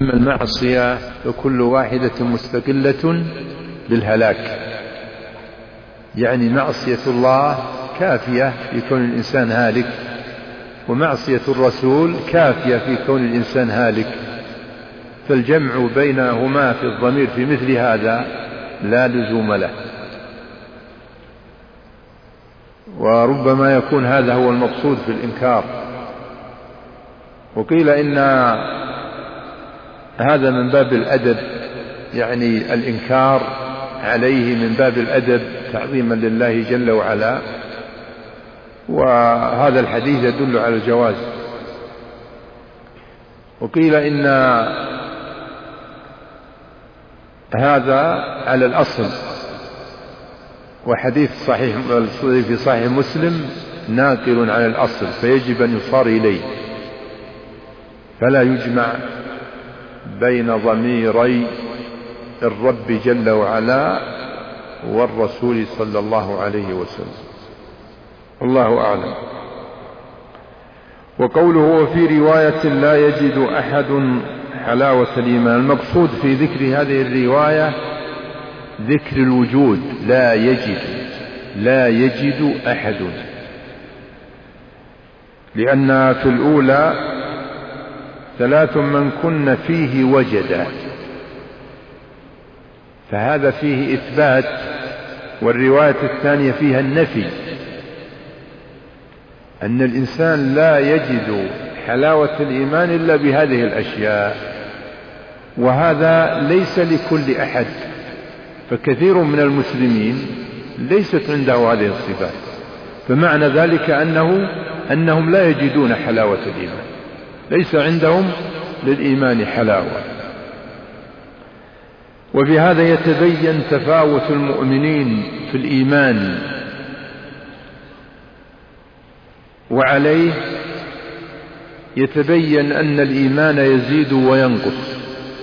أما المعصية فكل واحدة مستقلة بالهلاك، يعني معصية الله كافية في كون الإنسان هالك، ومعصية الرسول كافية في كون الإنسان هالك، فالجمع بينهما في الضمير في مثل هذا لا لزوم له، وربما يكون هذا هو المقصود في الإنكار. وقيل إن هذا من باب الأدب، يعني الإنكار عليه من باب الأدب تعظيما لله جل وعلا، وهذا الحديث يدل على الجواز. وقيل إن هذا على الأصل، وحديث صحيح في صحيح مسلم ناقل على الأصل، فيجب أن يصار إليه، فلا يجمع بين ضميري الرب جل وعلا والرسول صلى الله عليه وسلم. الله أعلم. وقوله وفي رواية لا يجد أحد حلاوة الإيمان، المقصود في ذكر هذه الرواية ذكر الوجود، لا يجد أحد، لأن في الأولى ثلاث من كن فيه وجد، فهذا فيه إثبات، والرواية الثانية فيها النفي، أن الإنسان لا يجد حلاوة الإيمان إلا بهذه الأشياء، وهذا ليس لكل أحد، فكثير من المسلمين ليست عنده هذه الصفات، فمعنى ذلك أنهم لا يجدون حلاوة الإيمان، ليس عندهم للإيمان حلاوة. وفي هذا يتبين تفاوت المؤمنين في الإيمان، وعليه يتبين أن الإيمان يزيد وينقص،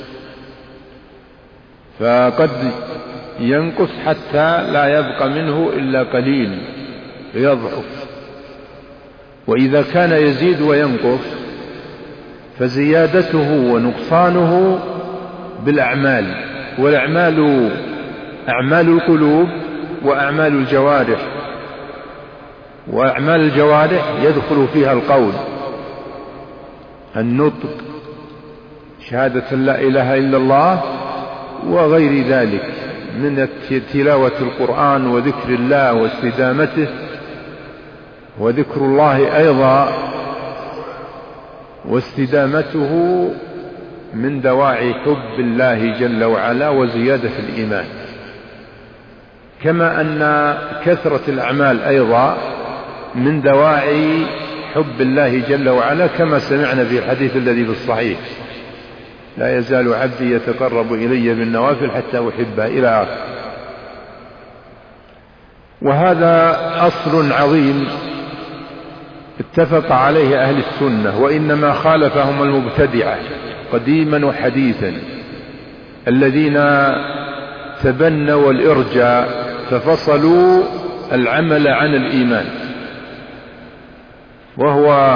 فقد ينقص حتى لا يبقى منه إلا قليل يضعف، وإذا كان يزيد وينقص فزيادته ونقصانه بالأعمال، والأعمال أعمال القلوب وأعمال الجوارح، وأعمال الجوارح يدخل فيها القول، النطق، شهادة لا إله إلا الله، وغير ذلك من تلاوة القرآن وذكر الله واستدامته، وذكر الله أيضا واستدامته من دواعي حب الله جل وعلا وزيادة الإيمان، كما أن كثرة الأعمال أيضا من دواعي حب الله جل وعلا، كما سمعنا في الحديث الذي في الصحيح: لا يزال عبدي يتقرب إلي بالنوافل حتى أحبه، إلى آخره. وهذا أصل عظيم اتفق عليه أهل السنة، وإنما خالفهم المبتدعة قديما وحديثا، الذين تبنوا الإرجاء ففصلوا العمل عن الإيمان، وهو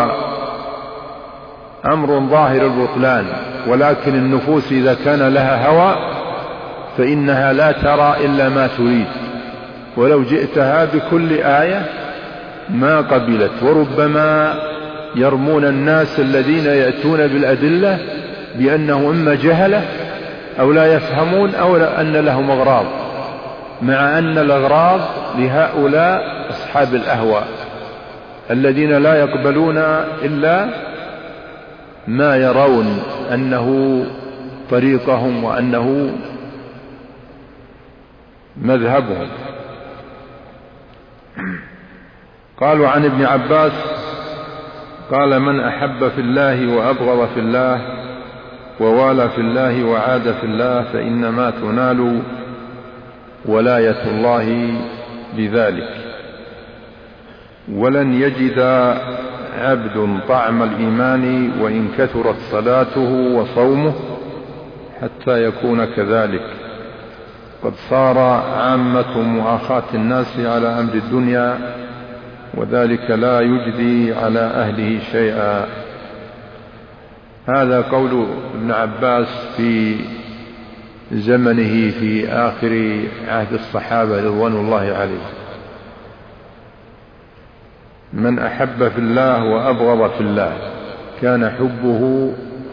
أمر ظاهر البطلان، ولكن النفوس إذا كان لها هوى فإنها لا ترى إلا ما تريد، ولو جئتها بكل آية ما قبلت. وربما يرمون الناس الذين يأتون بالأدلة بأنه إما جهلة أو لا يفهمون أو أن لهم أغراض، مع أن الأغراض لهؤلاء أصحاب الأهواء الذين لا يقبلون إلا ما يرون أنه طريقهم وأنه مذهبهم. قالوا عن ابن عباس قال: من أحب في الله وأبغض في الله ووالى في الله وعاد في الله فإنما تنال ولاية الله بذلك، ولن يجد عبد طعم الإيمان وإن كثرت صلاته وصومه حتى يكون كذلك. قد صار عامة مؤاخاة الناس على أمر الدنيا، وذلك لا يجدي على أهله شيئا. هذا قول ابن عباس في زمنه في آخر عهد الصحابة رضوان الله عليه: من أحب في الله وأبغض في الله كان حبه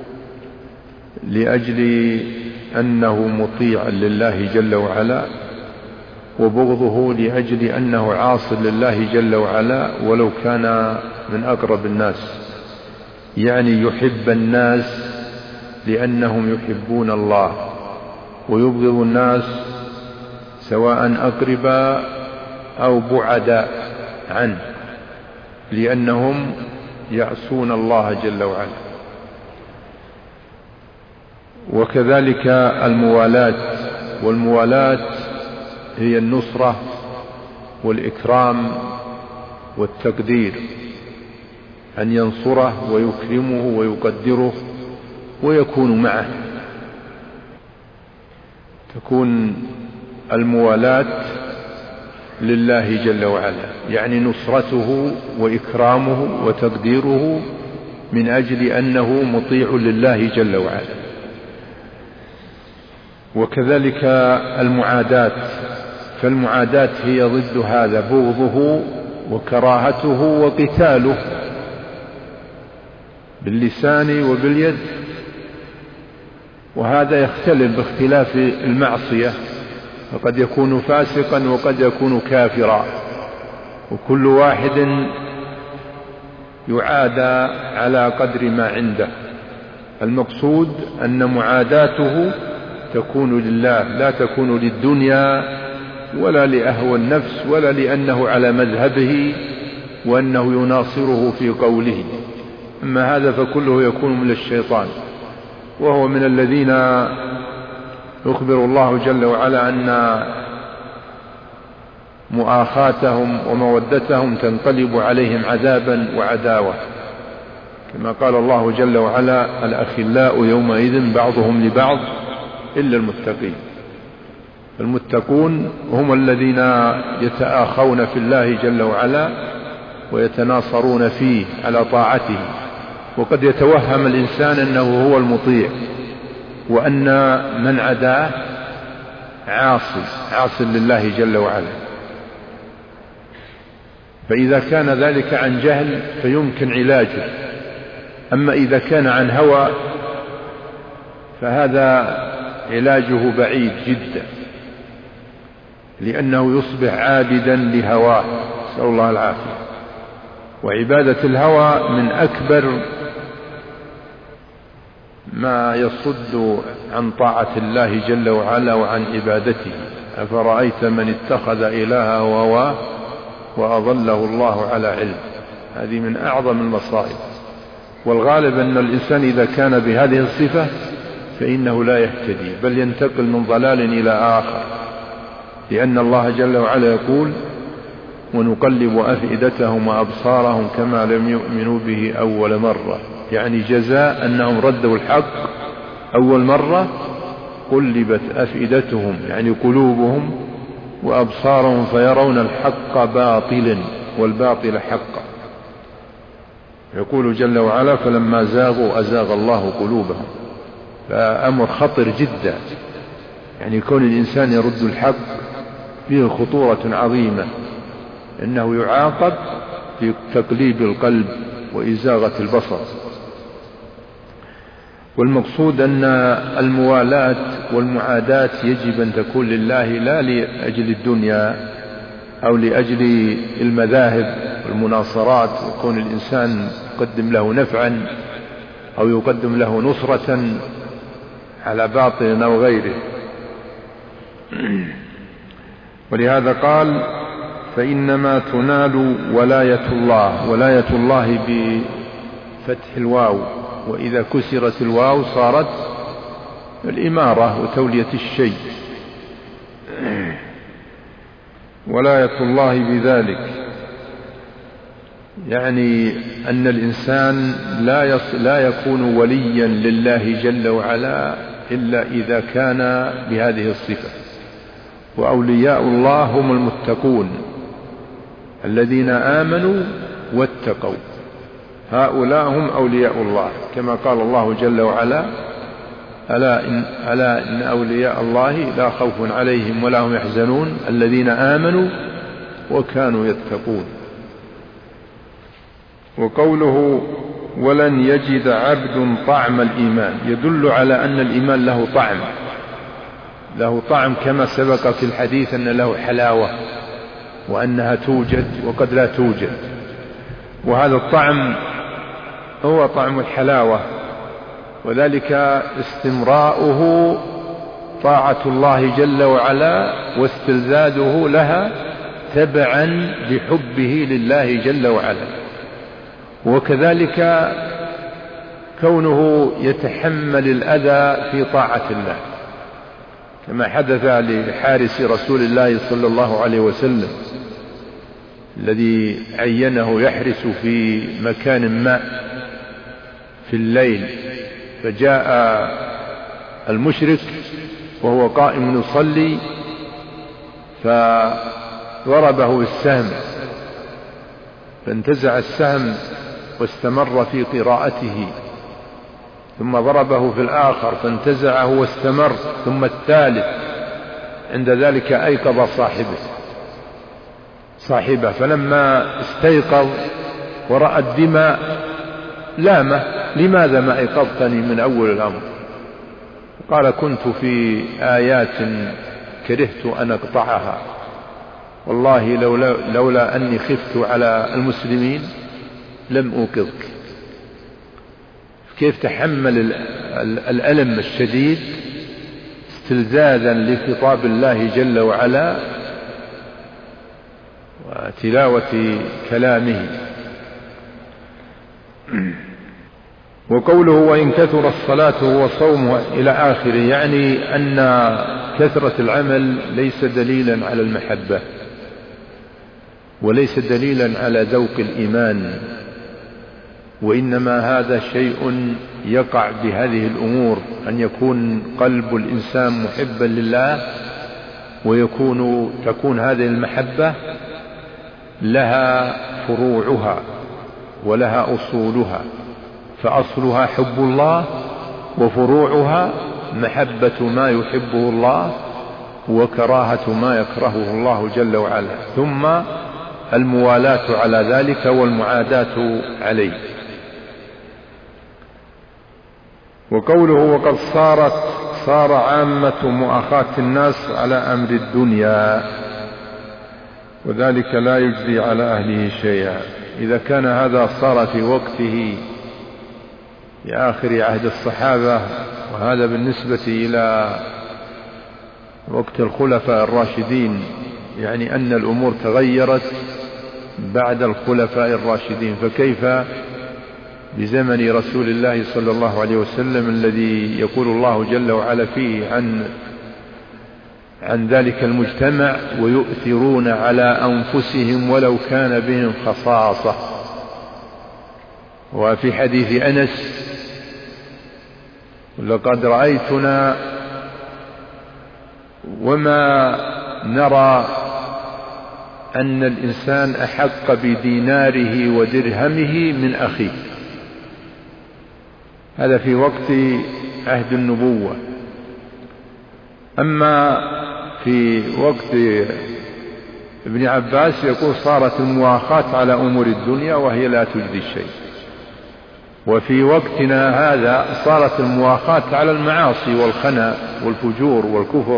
لأجل أنه مطيع لله جل وعلا، وبغضه لأجل أنه عاص لله جل وعلا ولو كان من أقرب الناس. يعني يحب الناس لأنهم يحبون الله، ويبغض الناس سواء أقربا أو بعدا عنه لأنهم يعصون الله جل وعلا. وكذلك الموالاة، والموالاة هي النصرة والإكرام والتقدير، أن ينصره ويكرمه ويقدره ويكون معه. تكون الموالاة لله جل وعلا، يعني نصرته وإكرامه وتقديره من أجل أنه مطيع لله جل وعلا. وكذلك المعاداة، فالمعاداة هي ضد هذا، بغضه وكراهته وقتاله باللسان وباليد. وهذا يختلف باختلاف المعصية، وقد يكون فاسقا وقد يكون كافرا، وكل واحد يعادى على قدر ما عنده. المقصود أن معاداته تكون لله، لا تكون للدنيا ولا لأهوى النفس ولا لأنه على مذهبه وأنه يناصره في قوله. أما هذا فكله يكون من الشيطان، وهو من الذين يخبر الله جل وعلا أن مؤاخاتهم ومودتهم تنقلب عليهم عذابا وعداوة، كما قال الله جل وعلا: الأخلاء يومئذ بعضهم لبعض إلا المتقين. المتقون هم الذين يتآخون في الله جل وعلا ويتناصرون فيه على طاعته. وقد يتوهم الإنسان أنه هو المطيع، وأن من عداه عاص لله جل وعلا. فإذا كان ذلك عن جهل فيمكن علاجه، أما إذا كان عن هوى فهذا علاجه بعيد جدا، لأنه يصبح عابدا لهواه، نسأل الله العافية. وعبادة الهوى من أكبر ما يصد عن طاعة الله جل وعلا وعن عبادته. أفرأيت من اتخذ إلهه هواه وأضله الله على علم. هذه من أعظم المصائب. والغالب أن الإنسان إذا كان بهذه الصفة فإنه لا يهتدي، بل ينتقل من ضلال إلى آخر، لأن الله جل وعلا يقول: ونقلب أفئدتهم وأبصارهم كما لم يؤمنوا به أول مرة. يعني جزاء أنهم ردوا الحق أول مرة، قلبت أفئدتهم يعني قلوبهم وأبصارهم فيرون الحق باطلا والباطل حقا. يقول جل وعلا: فلما زاغوا أزاغ الله قلوبهم. فأمر خطر جدا، يعني كون الإنسان يرد الحق فيه خطورة عظيمة، إنه يعاقب في تقليب القلب وإزاغة البصر. والمقصود أن الموالاة والمعاداة يجب أن تكون لله، لا لأجل الدنيا أو لأجل المذاهب والمناصرات، يكون الإنسان يقدم له نفعا أو يقدم له نصرة على باطل أو غيره. ولهذا قال: فإنما تنال ولاية الله. ولاية الله بفتح الواو، وإذا كسرت الواو صارت الإمارة وتولية الشيء. ولاية الله بذلك يعني أن الإنسان لا يكون وليا لله جل وعلا إلا إذا كان بهذه الصفة. وأولياء الله هم المتقون الذين آمنوا واتقوا. هؤلاء هم أولياء الله، كما قال الله جل وعلا: ألا إن أولياء الله لا خوف عليهم ولا هم يحزنون الذين آمنوا وكانوا يتقون. وقوله: ولن يجد عبد طعم الإيمان، يدل على أن الإيمان له طعم كما سبق في الحديث أن له حلاوة وأنها توجد وقد لا توجد، وهذا الطعم هو طعم الحلاوة، وذلك استمراؤه طاعة الله جل وعلا واستلذاذه لها تبعا بحبه لله جل وعلا، وكذلك كونه يتحمل الأذى في طاعة الله، كما حدث لحارس رسول الله صلى الله عليه وسلم الذي عينه يحرس في مكان ما في الليل، فجاء المشرك وهو قائم يصلي فضربه بالسهم، فانتزع السهم واستمر في قراءته، ثم ضربه في الآخر فانتزعه واستمر، ثم الثالث، عند ذلك أيقظ صاحبه، فلما استيقظ ورأى الدماء لامه: لماذا ما أيقظتني من أول الأمر؟ قال: كنت في آيات كرهت أن أقطعها، والله لولا أني خفت على المسلمين لم أوقظك. كيف تحمل الألم الشديد استلذاذا لخطاب الله جل وعلا وتلاوة كلامه. وقوله: وإن كثر الصلاة وصومه إلى آخره، يعني أن كثرة العمل ليس دليلا على المحبة وليس دليلا على ذوق الإيمان، وإنما هذا شيء يقع بهذه الأمور، أن يكون قلب الإنسان محبا لله، تكون هذه المحبة لها فروعها ولها أصولها، فأصلها حب الله، وفروعها محبة ما يحبه الله وكراهة ما يكرهه الله جل وعلا، ثم الموالاة على ذلك والمعاداة عليه. وقوله: وقد صار عامة مؤاخاة الناس على أمر الدنيا، وذلك لا يجزي على أهله شيئا. إذا كان هذا صار في وقته في آخر عهد الصحابة، وهذا بالنسبة إلى وقت الخلفاء الراشدين، يعني أن الأمور تغيرت بعد الخلفاء الراشدين، فكيف بزمن رسول الله صلى الله عليه وسلم الذي يقول الله جل وعلا فيه عن ذلك المجتمع: ويؤثرون على أنفسهم ولو كان بهم خصاصة. وفي حديث أنس: لقد رأيتنا وما نرى أن الإنسان أحق بديناره ودرهمه من أخيه. هذا في وقت عهد النبوة. أما في وقت ابن عباس يقول: صارت المواخاة على أمور الدنيا وهي لا تجدي الشيء. وفي وقتنا هذا صارت المواخاة على المعاصي والخنا والفجور والكفر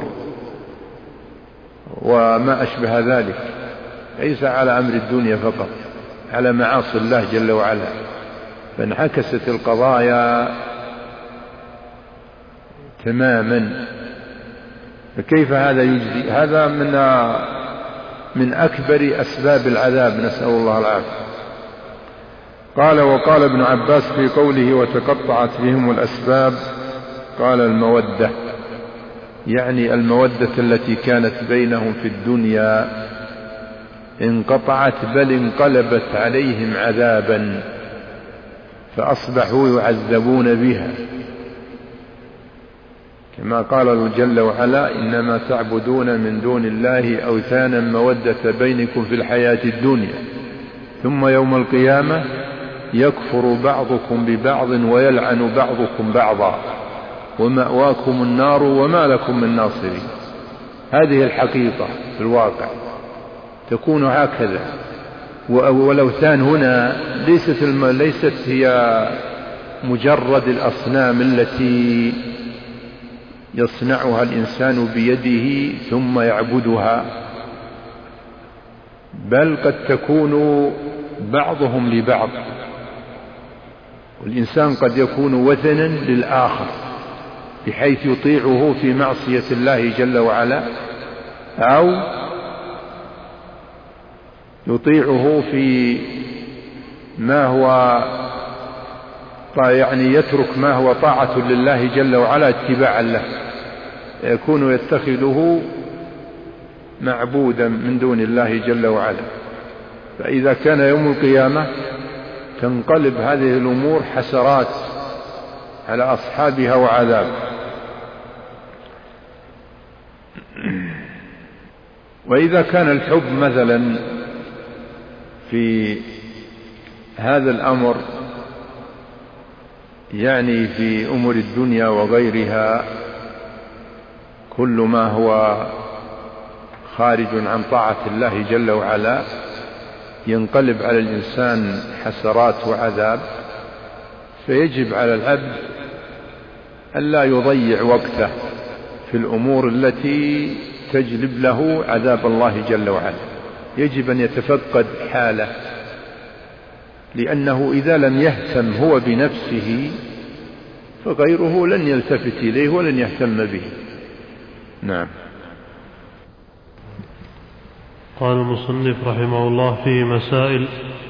وما أشبه ذلك، ليس على أمر الدنيا فقط، على معاصي الله جل وعلا، فانعكست القضايا تماما. فكيف هذا يجزي؟ هذا من أكبر أسباب العذاب، نسأل الله العافية. قال: وقال ابن عباس في قوله: وتقطعت بهم الأسباب، قال: المودة، يعني المودة التي كانت بينهم في الدنيا انقطعت، بل انقلبت عليهم عذابا، فأصبحوا يعذبون بها، كما قال جل وعلا: إنما تعبدون من دون الله أوثانا مودة بينكم في الحياة الدنيا ثم يوم القيامة يكفر بعضكم ببعض ويلعن بعضكم بعضا ومأواكم النار وما لكم من ناصرين. هذه الحقيقة في الواقع تكون هكذا. والأوثان هنا ليست هي مجرد الأصنام التي يصنعها الإنسان بيده ثم يعبدها، بل قد تكون بعضهم لبعض. والإنسان قد يكون وثنا للآخر بحيث يطيعه في معصية الله جل وعلا، أو يطيعه في ما هو يعني يترك ما هو طاعة لله جل وعلا اتباعا له، يكون يتخذه معبودا من دون الله جل وعلا. فإذا كان يوم القيامة تنقلب هذه الأمور حسرات على أصحابها وعذاب. وإذا كان الحب مثلا في هذا الأمر يعني في أمور الدنيا وغيرها كل ما هو خارج عن طاعة الله جل وعلا ينقلب على الإنسان حسرات وعذاب، فيجب على العبد ألا يضيع وقته في الأمور التي تجلب له عذاب الله جل وعلا. يجب أن يتفقد حاله، لأنه إذا لم يهتم هو بنفسه فغيره لن يلتفت إليه ولن يهتم به. نعم. قال المصنف رحمه الله في مسائل: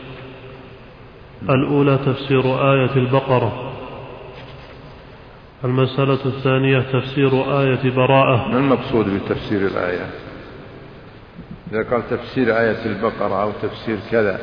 الأولى تفسير آية البقرة. المسألة الثانية تفسير آية براءة. ما المقصود بتفسير الآية؟ إذا قال تفسير آية البقرة أو تفسير كذا،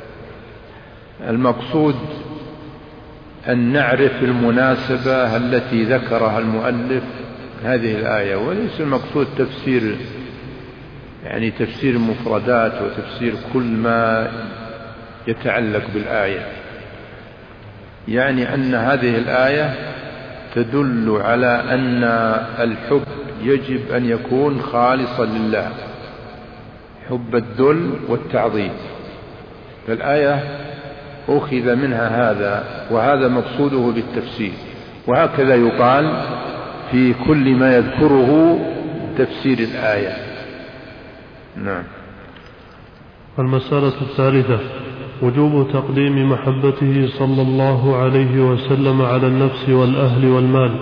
المقصود أن نعرف المناسبة التي ذكرها المؤلف هذه الآية، وليس المقصود تفسير يعني تفسير مفردات وتفسير كل ما يتعلق بالآية. يعني أن هذه الآية تدل على أن الحب يجب أن يكون خالصا لله، حب الذل والتعظيم. فالآية أخذ منها هذا، وهذا مقصوده بالتفسير. وهكذا يقال في كل ما يذكره تفسير الآية. نعم. المسألة الثالثة وجوب تقديم محبته صلى الله عليه وسلم على النفس والأهل والمال.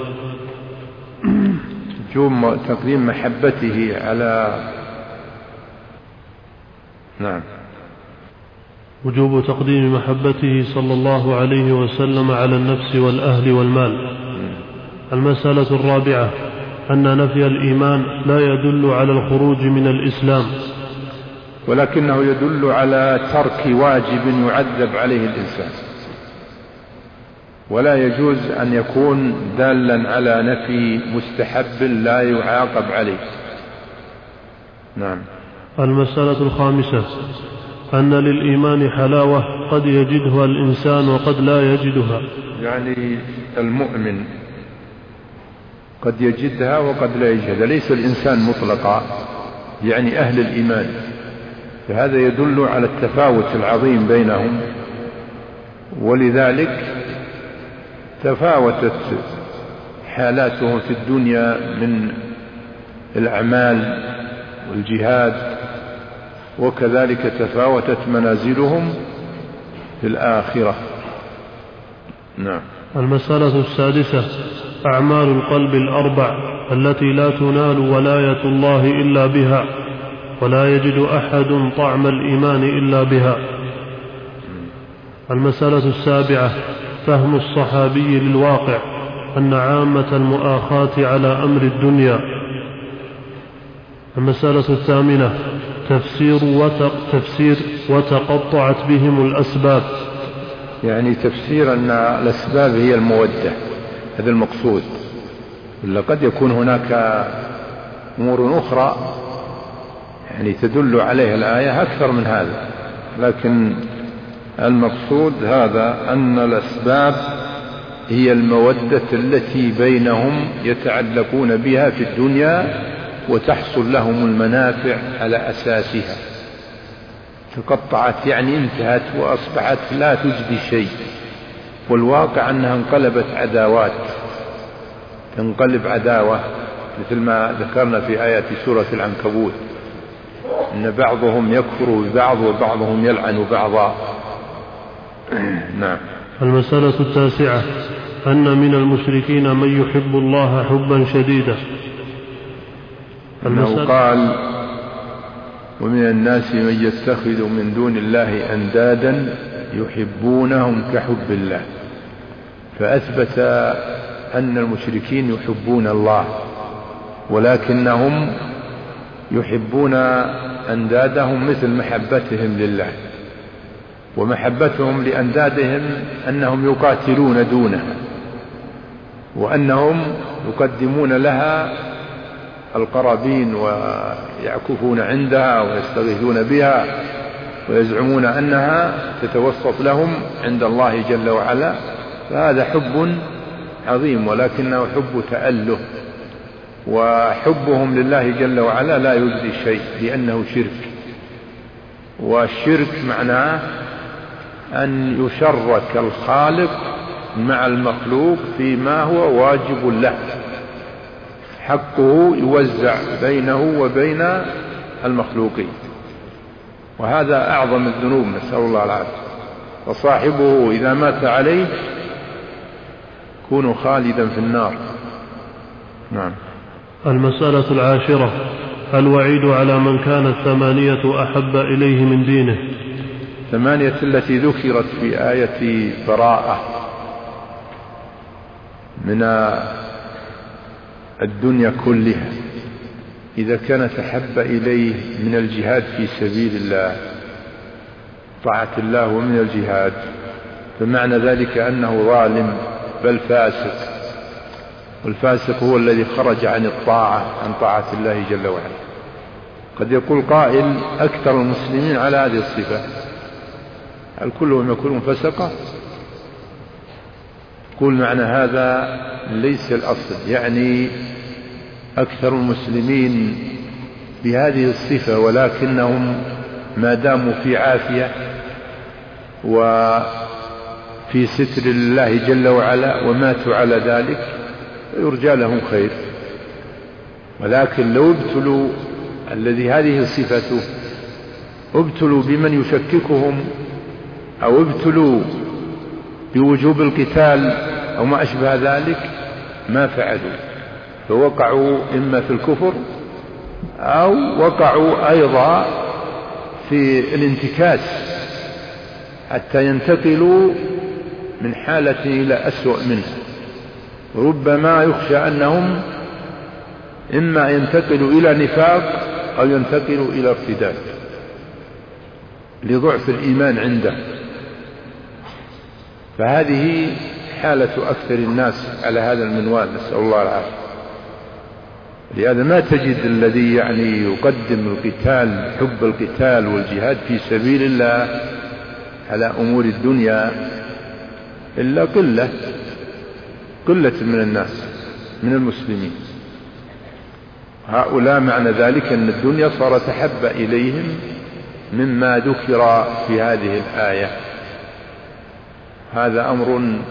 وجوب تقديم محبته على نعم وجوب تقديم محبته صلى الله عليه وسلم على النفس والأهل والمال. المسألة الرابعة أن نفي الإيمان لا يدل على الخروج من الإسلام، ولكنه يدل على ترك واجب يعذب عليه الإنسان، ولا يجوز أن يكون دالا على نفي مستحب لا يعاقب عليه. نعم. المسألة الخامسة أن للإيمان حلاوة قد يجدها الإنسان وقد لا يجدها. يعني المؤمن قد يجدها وقد لا يجدها، ليس الإنسان مطلقا، يعني أهل الإيمان. فهذا يدل على التفاوت العظيم بينهم، ولذلك تفاوتت حالاتهم في الدنيا من الأعمال والجهاد، وكذلك تفاوتت منازلهم في الآخرة. نعم. المسألة السادسة أعمال القلب الأربع التي لا تنال ولاية الله إلا بها، ولا يجد أحد طعم الإيمان إلا بها. المسألة السابعة فهم الصحابي للواقع أن عامة المؤاخاة على أمر الدنيا. المسألة الثامنة تفسير وتقطعت بهم الأسباب، يعني تفسير أن الأسباب هي المودة، هذا المقصود. إلا قد يكون هناك أمور أخرى يعني تدل عليها الآية أكثر من هذا، لكن المقصود هذا أن الأسباب هي المودة التي بينهم يتعلقون بها في الدنيا وتحصل لهم المنافع على أساسها. تقطعت يعني انتهت وأصبحت لا تجدي شيء، والواقع أنها انقلبت عداوات، تنقلب عداوة مثل ما ذكرنا في آيات سورة العنكبوت إن بعضهم يكفر ببعض وبعضهم يلعن بعضا. نعم. المسألة التاسعة أن من المشركين من يحب الله حبا شديدا. أنه قال ومن الناس من يتخذ من دون الله أندادا يحبونهم كحب الله، فأثبت أن المشركين يحبون الله ولكنهم يحبون أندادهم مثل محبتهم لله، ومحبتهم لأندادهم أنهم يقاتلون دونها وأنهم يقدمون لها القرابين ويعكفون عندها ويستغيثون بها ويزعمون أنها تتوسط لهم عند الله جل وعلا، فهذا حب عظيم ولكنه حب تأله، وحبهم لله جل وعلا لا يجزي شيء لأنه شرك، والشرك معناه أن يشرك الخالق مع المخلوق فيما هو واجب له، حقه يوزع بينه وبين المخلوقين، وهذا أعظم الذنوب نسأل الله العافية، وصاحبه إذا مات عليه يكون خالدا في النار. نعم. المسألة العاشرة الوعيد على من كانت 8 أحب إليه من دينه. 8 التي ذكرت في آية براءة من الدنيا كلها إذا كانت أحب إليه من الجهاد في سبيل الله طاعة الله ومن الجهاد، فمعنى ذلك أنه ظالم بل فاسق، والفاسق هو الذي خرج عن الطاعة عن طاعة الله جل وعلا. قد يقول قائل أكثر المسلمين على هذه الصفة، هل كلهم يكونون فسقة؟ قول معنى هذا ليس الأصل، يعني أكثر المسلمين بهذه الصفة ولكنهم ما داموا في عافية وفي ستر الله جل وعلا وماتوا على ذلك يرجى لهم خير، ولكن لو ابتلوا الذي هذه صفته ابتلوا بمن يشككهم أو ابتلوا بوجوب القتال أو ما أشبه ذلك ما فعلوا، فوقعوا إما في الكفر أو وقعوا أيضا في الانتكاس حتى ينتقلوا من حالة إلى أسوأ منها، ربما يخشى أنهم إما ينتقلوا إلى نفاق أو ينتقلوا إلى ارتداد لضعف الإيمان عنده، فهذه حالة أكثر الناس على هذا المنوال نسأل الله العافية. لهذا ما تجد الذي يعني يقدم القتال حب القتال والجهاد في سبيل الله على أمور الدنيا إلا قلة من الناس من المسلمين. هؤلاء معنى ذلك أن الدنيا صارت أحب إليهم مما ذكر في هذه الآية. هذا أمر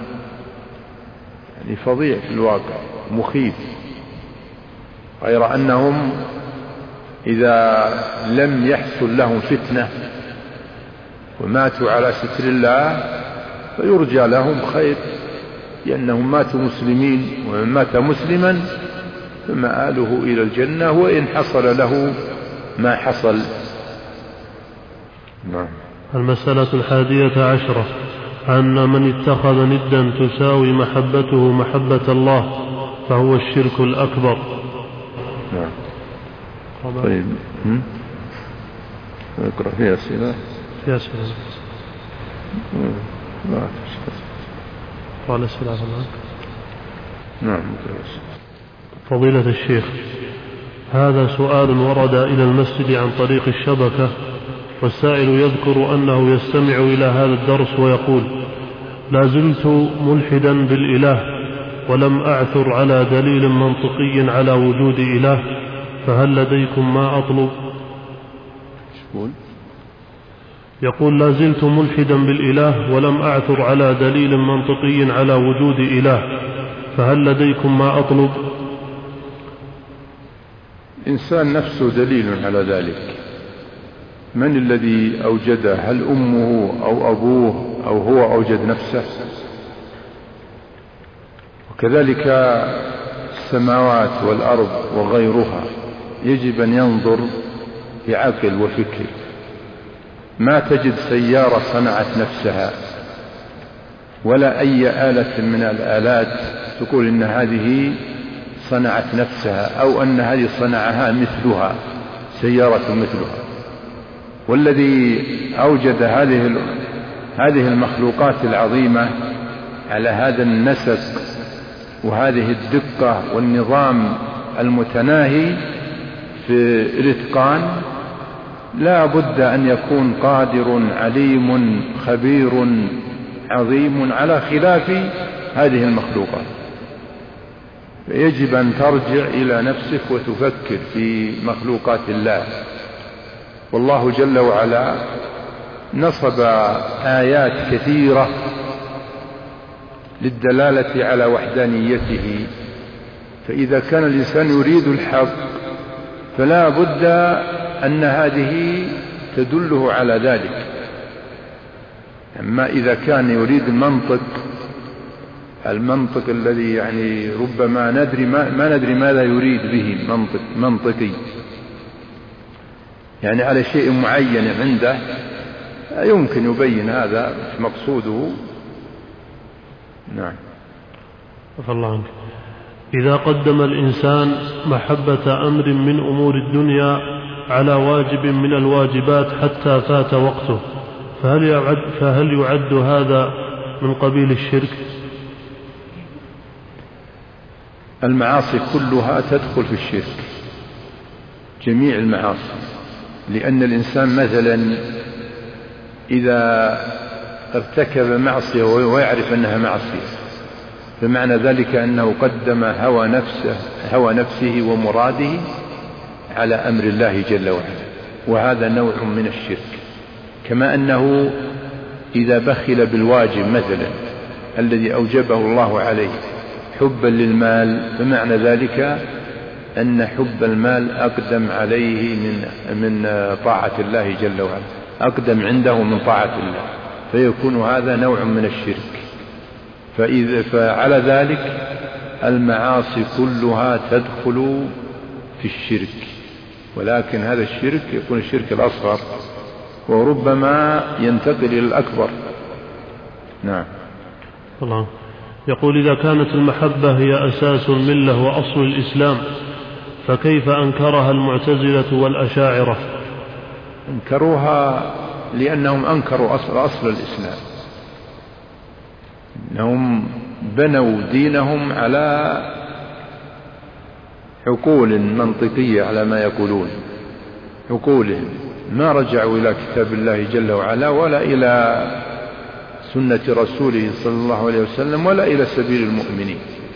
يعني فظيع في الواقع مخيف، غير أنهم إذا لم يحصل لهم فتنة وماتوا على ستر الله فيرجى لهم خير، لأنهم ماتوا مسلمين، ومن مات مسلما فمآله إلى الجنة وإن حصل له ما حصل. نعم. المسألة 11 أن من اتخذ ندا تساوي محبته محبة الله فهو الشرك الأكبر. نعم. طيب اقرأ فيها أسئلة. فيها أسئلة. قال أسئلة هناك. نعم. فضيلة الشيخ، هذا سؤال ورد إلى المسجد عن طريق الشبكة والسائل يذكر أنه يستمع إلى هذا الدرس ويقول: لا زلت ملحدا بالإله ولم أعثر على دليل منطقي على وجود إله، فهل لديكم ما أطلب؟ يقول: لا زلت ملحدا بالإله ولم أعثر على دليل منطقي على وجود إله، فهل لديكم ما أطلب؟ الإنسان نفسه دليل على ذلك. من الذي أوجده؟ هل أمه أو أبوه أو هو أوجد نفسه؟ وكذلك السماوات والأرض وغيرها يجب أن ينظر بعقل وفكر. ما تجد سيارة صنعت نفسها ولا أي آلة من الآلات تقول إن هذه صنعت نفسها أو أن هذه صنعها مثلها سيارة مثلها. والذي أوجد هذه المخلوقات العظيمة على هذا النسق وهذه الدقة والنظام المتناهي في الإتقان لا بد أن يكون قادر عليم خبير عظيم على خلاف هذه المخلوقات. يجب أن ترجع إلى نفسك وتفكر في مخلوقات الله. والله جل وعلا نصب آيات كثيرة للدلالة على وحدانيته، فإذا كان الإنسان يريد الحق فلا بد أن هذه تدله على ذلك. أما إذا كان يريد المنطق الذي يعني ربما ما ندري ماذا يريد به منطقي، يعني على شيء معين عنده يمكن يبين هذا مقصوده. نعم. عفى الله عنك. إذا قدم الإنسان محبة أمر من أمور الدنيا على واجب من الواجبات حتى فات وقته، فهل يعد هذا من قبيل الشرك؟ المعاصي كلها تدخل في الشرك، جميع المعاصي. لأن الإنسان مثلا إذا ارتكب معصية ويعرف أنها معصية فمعنى ذلك أنه قدم هوى نفسه ومراده على أمر الله جل وعلا، وهذا نوع من الشرك. كما أنه إذا بخل بالواجب مثلا الذي أوجبه الله عليه حبا للمال فمعنى ذلك أن حب المال أقدم عليه من طاعة الله جل وعلا، أقدم عنده من طاعة الله، فيكون هذا نوع من الشرك. فعلى ذلك المعاصي كلها تدخل في الشرك، ولكن هذا الشرك يكون الشرك الأصغر وربما ينتقل إلى الأكبر. نعم. الله يقول: إذا كانت المحبة هي أساس الملة وأصل الإسلام فكيف أنكرها المعتزلة والأشاعرة؟ أنكروها لأنهم أنكروا أصل الإسلام، أنهم بنوا دينهم على عقول منطقية على ما يقولون، عقولهم ما رجعوا إلى كتاب الله جل وعلا ولا إلى سنة رسوله صلى الله عليه وسلم ولا إلى سبيل المؤمنين،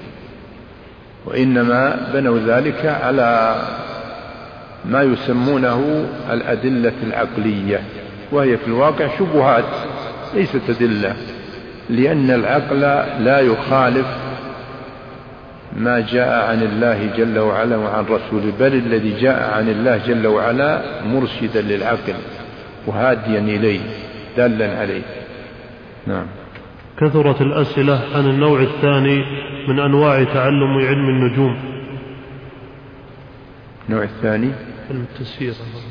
وإنما بنوا ذلك على ما يسمونه الأدلة العقلية، وهي في الواقع شبهات ليست أدلة، لأن العقل لا يخالف ما جاء عن الله جل وعلا وعن رسوله، بل الذي جاء عن الله جل وعلا مرشدا للعقل وهاديا إليه دالا عليه. نعم. كثرت الأسئلة عن النوع الثاني من أنواع تعلم علم النجوم. النوع الثاني علم التسيير.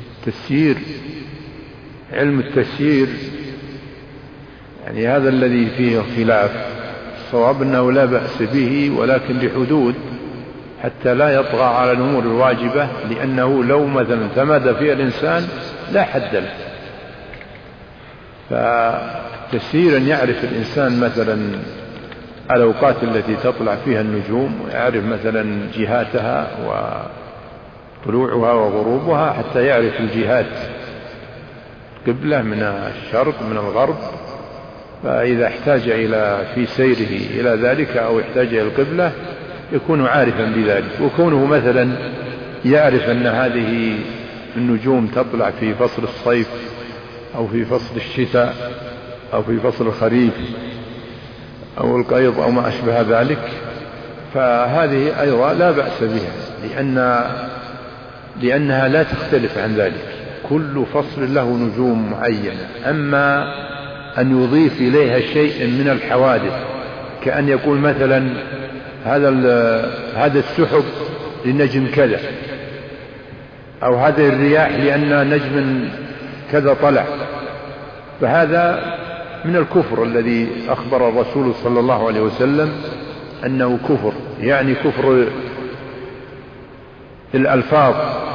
علم التسيير يعني هذا الذي فيه خلاف. الصواب أنه لا بأس به ولكن بحدود حتى لا يطغى على الأمور الواجبة، لأنه لو مثلا تمادى فيها الإنسان لا حد له. فتسيرا يعرف الإنسان مثلا الأوقات التي تطلع فيها النجوم، ويعرف مثلا جهاتها وطلوعها وغروبها حتى يعرف الجهات القبلة من الشرق من الغرب، فإذا احتاج في سيره إلى ذلك أو احتاج إلى القبلة يكون عارفا بذلك. وكونه مثلا يعرف أن هذه النجوم تطلع في فصل الصيف أو في فصل الشتاء أو في فصل الخريف أو القيض أو ما أشبه ذلك، فهذه أيضا لا بأس بها، لأنها لا تختلف عن ذلك، كل فصل له نجوم معينة. أما أن يضيف إليها شيء من الحوادث، كأن يقول مثلا هذا السحب لنجم كذا، أو هذه الرياح لأن نجم كذا طلع، فهذا من الكفر الذي أخبر الرسول صلى الله عليه وسلم أنه كفر، يعني كفر الألفاظ،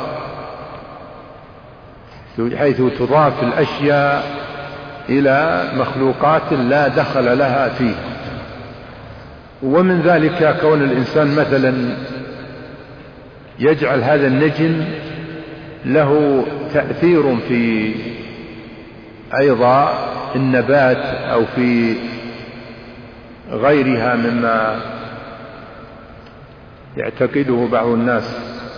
حيث تضاف الأشياء إلى مخلوقات لا دخل لها فيه. ومن ذلك كون الإنسان مثلا يجعل هذا النجم له تأثير في أيضا النبات أو في غيرها مما يعتقده بعض الناس،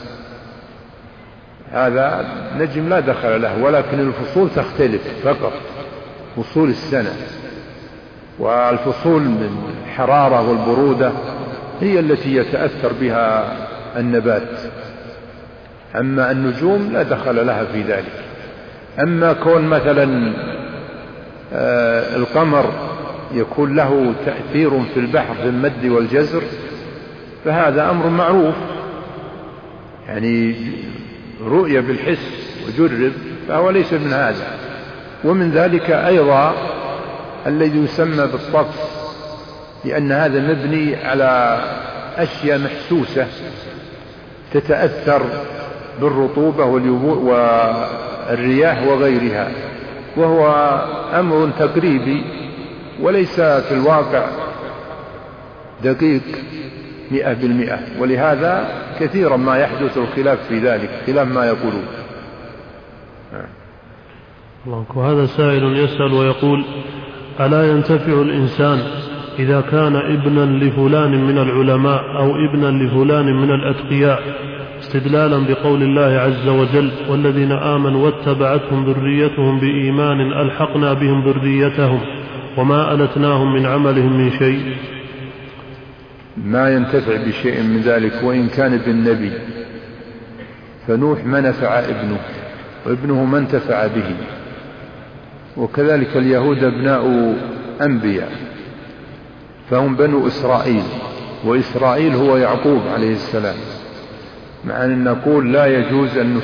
هذا نجم لا دخل له، ولكن الفصول تختلف فقط، فصول السنة، والفصول من الحرارة والبرودة هي التي يتأثر بها النبات، أما النجوم لا دخل لها في ذلك. أما كون مثلا القمر يكون له تأثير في البحر في المد والجزر، فهذا أمر معروف، يعني رؤية بالحس وجرب، فهو ليس من هذا. ومن ذلك أيضا الذي يسمى بالطقس، لأن هذا مبني على أشياء محسوسة تتأثر بالرطوبة والرياح وغيرها، وهو أمر تقريبي وليس في الواقع دقيق 100%، ولهذا كثيرا ما يحدث الخلاف في ذلك، خلاف ما يقولون. وهذا سائل يسأل ويقول: ألا ينتفع الإنسان إذا كان ابنا لفلان من العلماء أو ابنا لفلان من الأتقياء، استدلالا بقول الله عز وجل: والذين آمنوا واتبعتهم ذريتهم بإيمان ألحقنا بهم ذريتهم وما ألتناهم من عملهم من شيء؟ ما ينتفع بشيء من ذلك، وإن كان بالنبي، فنوح ما نفع ابنه وابنه ما انتفع به، وكذلك اليهود أبناء أنبياء، فهم بنو إسرائيل، وإسرائيل هو يعقوب عليه السلام، مع أن نقول لا يجوز أن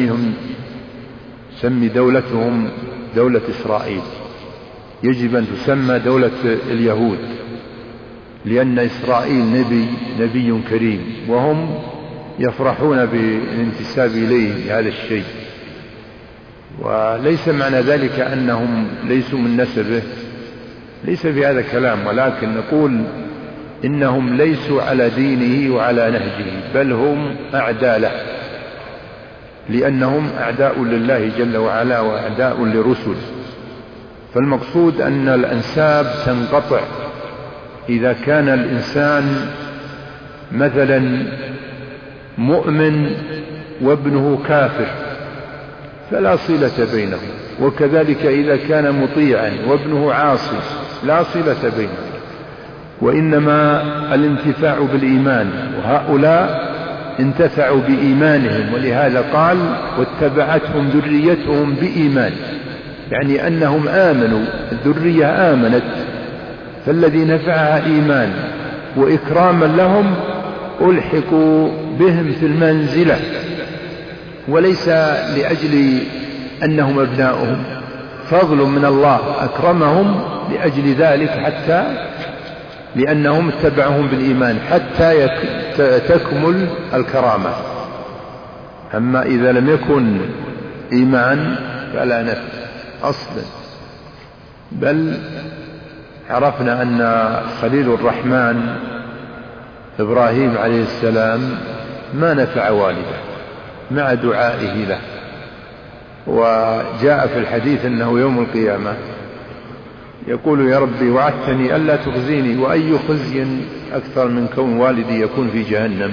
نسمي دولتهم دولة إسرائيل، يجب أن تسمى دولة اليهود، لأن إسرائيل نبي كريم، وهم يفرحون بالانتساب إليه هذا الشيء، وليس معنى ذلك أنهم ليسوا من نسبه، ليس في هذا كلام، ولكن نقول إنهم ليسوا على دينه وعلى نهجه، بل هم أعداء له، لأنهم أعداء لله جل وعلا وأعداء لرسله. فالمقصود أن الأنساب تنقطع إذا كان الإنسان مثلا مؤمن وابنه كافر، فلا صلة بينهم، وكذلك إذا كان مطيعا وابنه عاصي لا صلة بينهم، وإنما الانتفاع بالإيمان، وهؤلاء انتفعوا بإيمانهم، ولهذا قال: واتبعتهم ذريتهم بإيمان، يعني أنهم آمنوا، الذرية آمنت، فالذي نفعها إيمان، وإكراما لهم ألحقوا بهم في المنزلة، وليس لأجل أنهم أبناؤهم، فضل من الله أكرمهم لأجل ذلك، حتى لأنهم اتبعهم بالإيمان حتى تكمل الكرامة. أما إذا لم يكن إيمان فلا نفع أصلا. بل عرفنا أن خليل الرحمن إبراهيم عليه السلام ما نفع والده مع دعائه له، وجاء في الحديث أنه يوم القيامة يقول يا ربي وعدتني ألا تخزيني، وأي خزي أكثر من كون والدي يكون في جهنم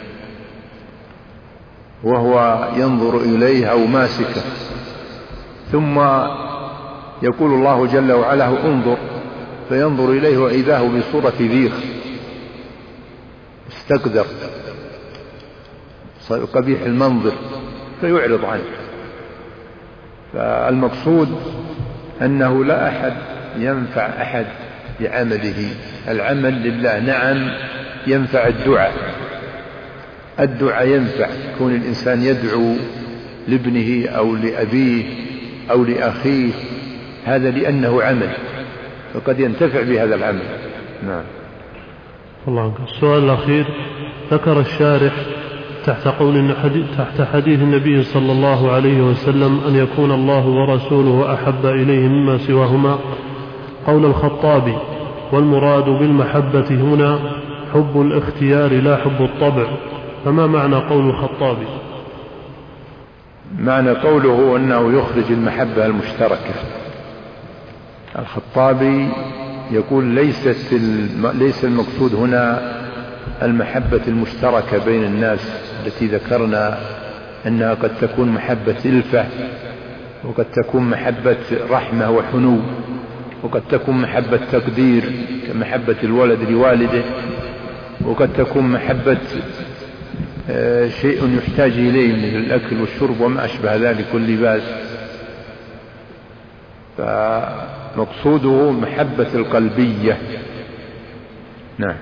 وهو ينظر إليه أو ماسكه، ثم يقول الله جل وعلا انظر، فينظر إليه وإذاه بصورة ذيخ استقدر قبيح المنظر فيعرض عنه. فالمقصود أنه لا أحد ينفع أحد بعمله، العمل لله. نعم ينفع الدعاء ينفع، كون الإنسان يدعو لابنه أو لأبيه أو لأخيه هذا لأنه عمل، فقد ينتفع بهذا العمل. نعم. الله عنك. السؤال الأخير، ذكر الشارح تحت حديث النبي صلى الله عليه وسلم أن يكون الله ورسوله أحب إليه مما سواهما قول الخطابي، والمراد بالمحبة هنا حب الاختيار لا حب الطبع، فما معنى قول الخطابي؟ معنى قوله أنه يخرج المحبة المشتركة. الخطابي يقول ليس المقصود هنا المحبة المشتركة بين الناس التي ذكرنا أنها قد تكون محبة إلفة، وقد تكون محبة رحمة وحنو، وقد تكون محبة تقدير كمحبة الولد لوالده، وقد تكون محبة شيء يحتاج إليه من الأكل والشرب وما أشبه ذلك واللباس. فمقصوده محبة القلبية. نعم.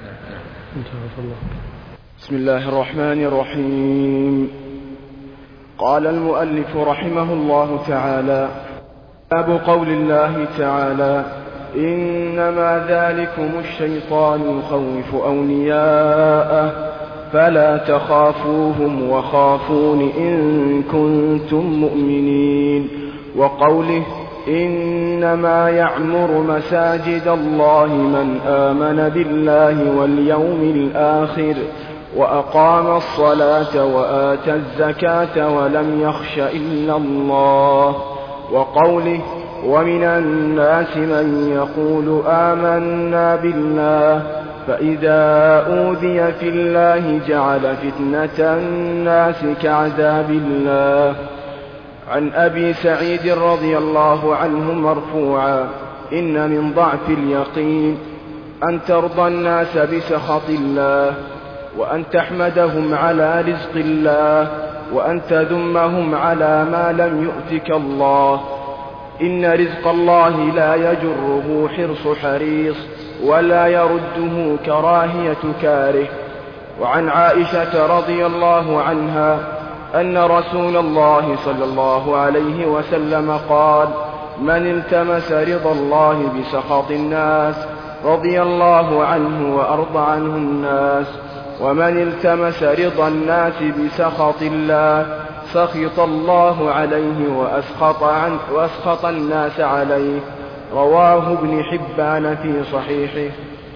بسم الله الرحمن الرحيم. قال المؤلف رحمه الله تعالى: باب قول الله تعالى: إنما ذلكم الشيطان يخوف أولياءه فلا تخافوهم وخافون إن كنتم مؤمنين. وقوله: إنما يعمر مساجد الله من آمن بالله واليوم الآخر وأقام الصلاة وآتى الزكاة ولم يخش إلا الله. وقوله: ومن الناس من يقول آمنا بالله فإذا أوذي في الله جعل فتنة الناس كعذاب الله. عن أبي سعيد رضي الله عنه مرفوعا: إن من ضعف اليقين أن ترضى الناس بسخط الله، وأن تحمدهم على رزق الله، وأن تذمهم على ما لم يؤتك الله. إن رزق الله لا يجره حرص حريص ولا يرده كراهية كاره. وعن عائشة رضي الله عنها أن رسول الله صلى الله عليه وسلم قال: من التمس رضا الله بسخط الناس رضي الله عنه وأرضى عنه الناس، ومن التمس رضا الناس بسخط الله سخط الله عليه وأسخط الناس عليه. رواه ابن حبان في صحيحه.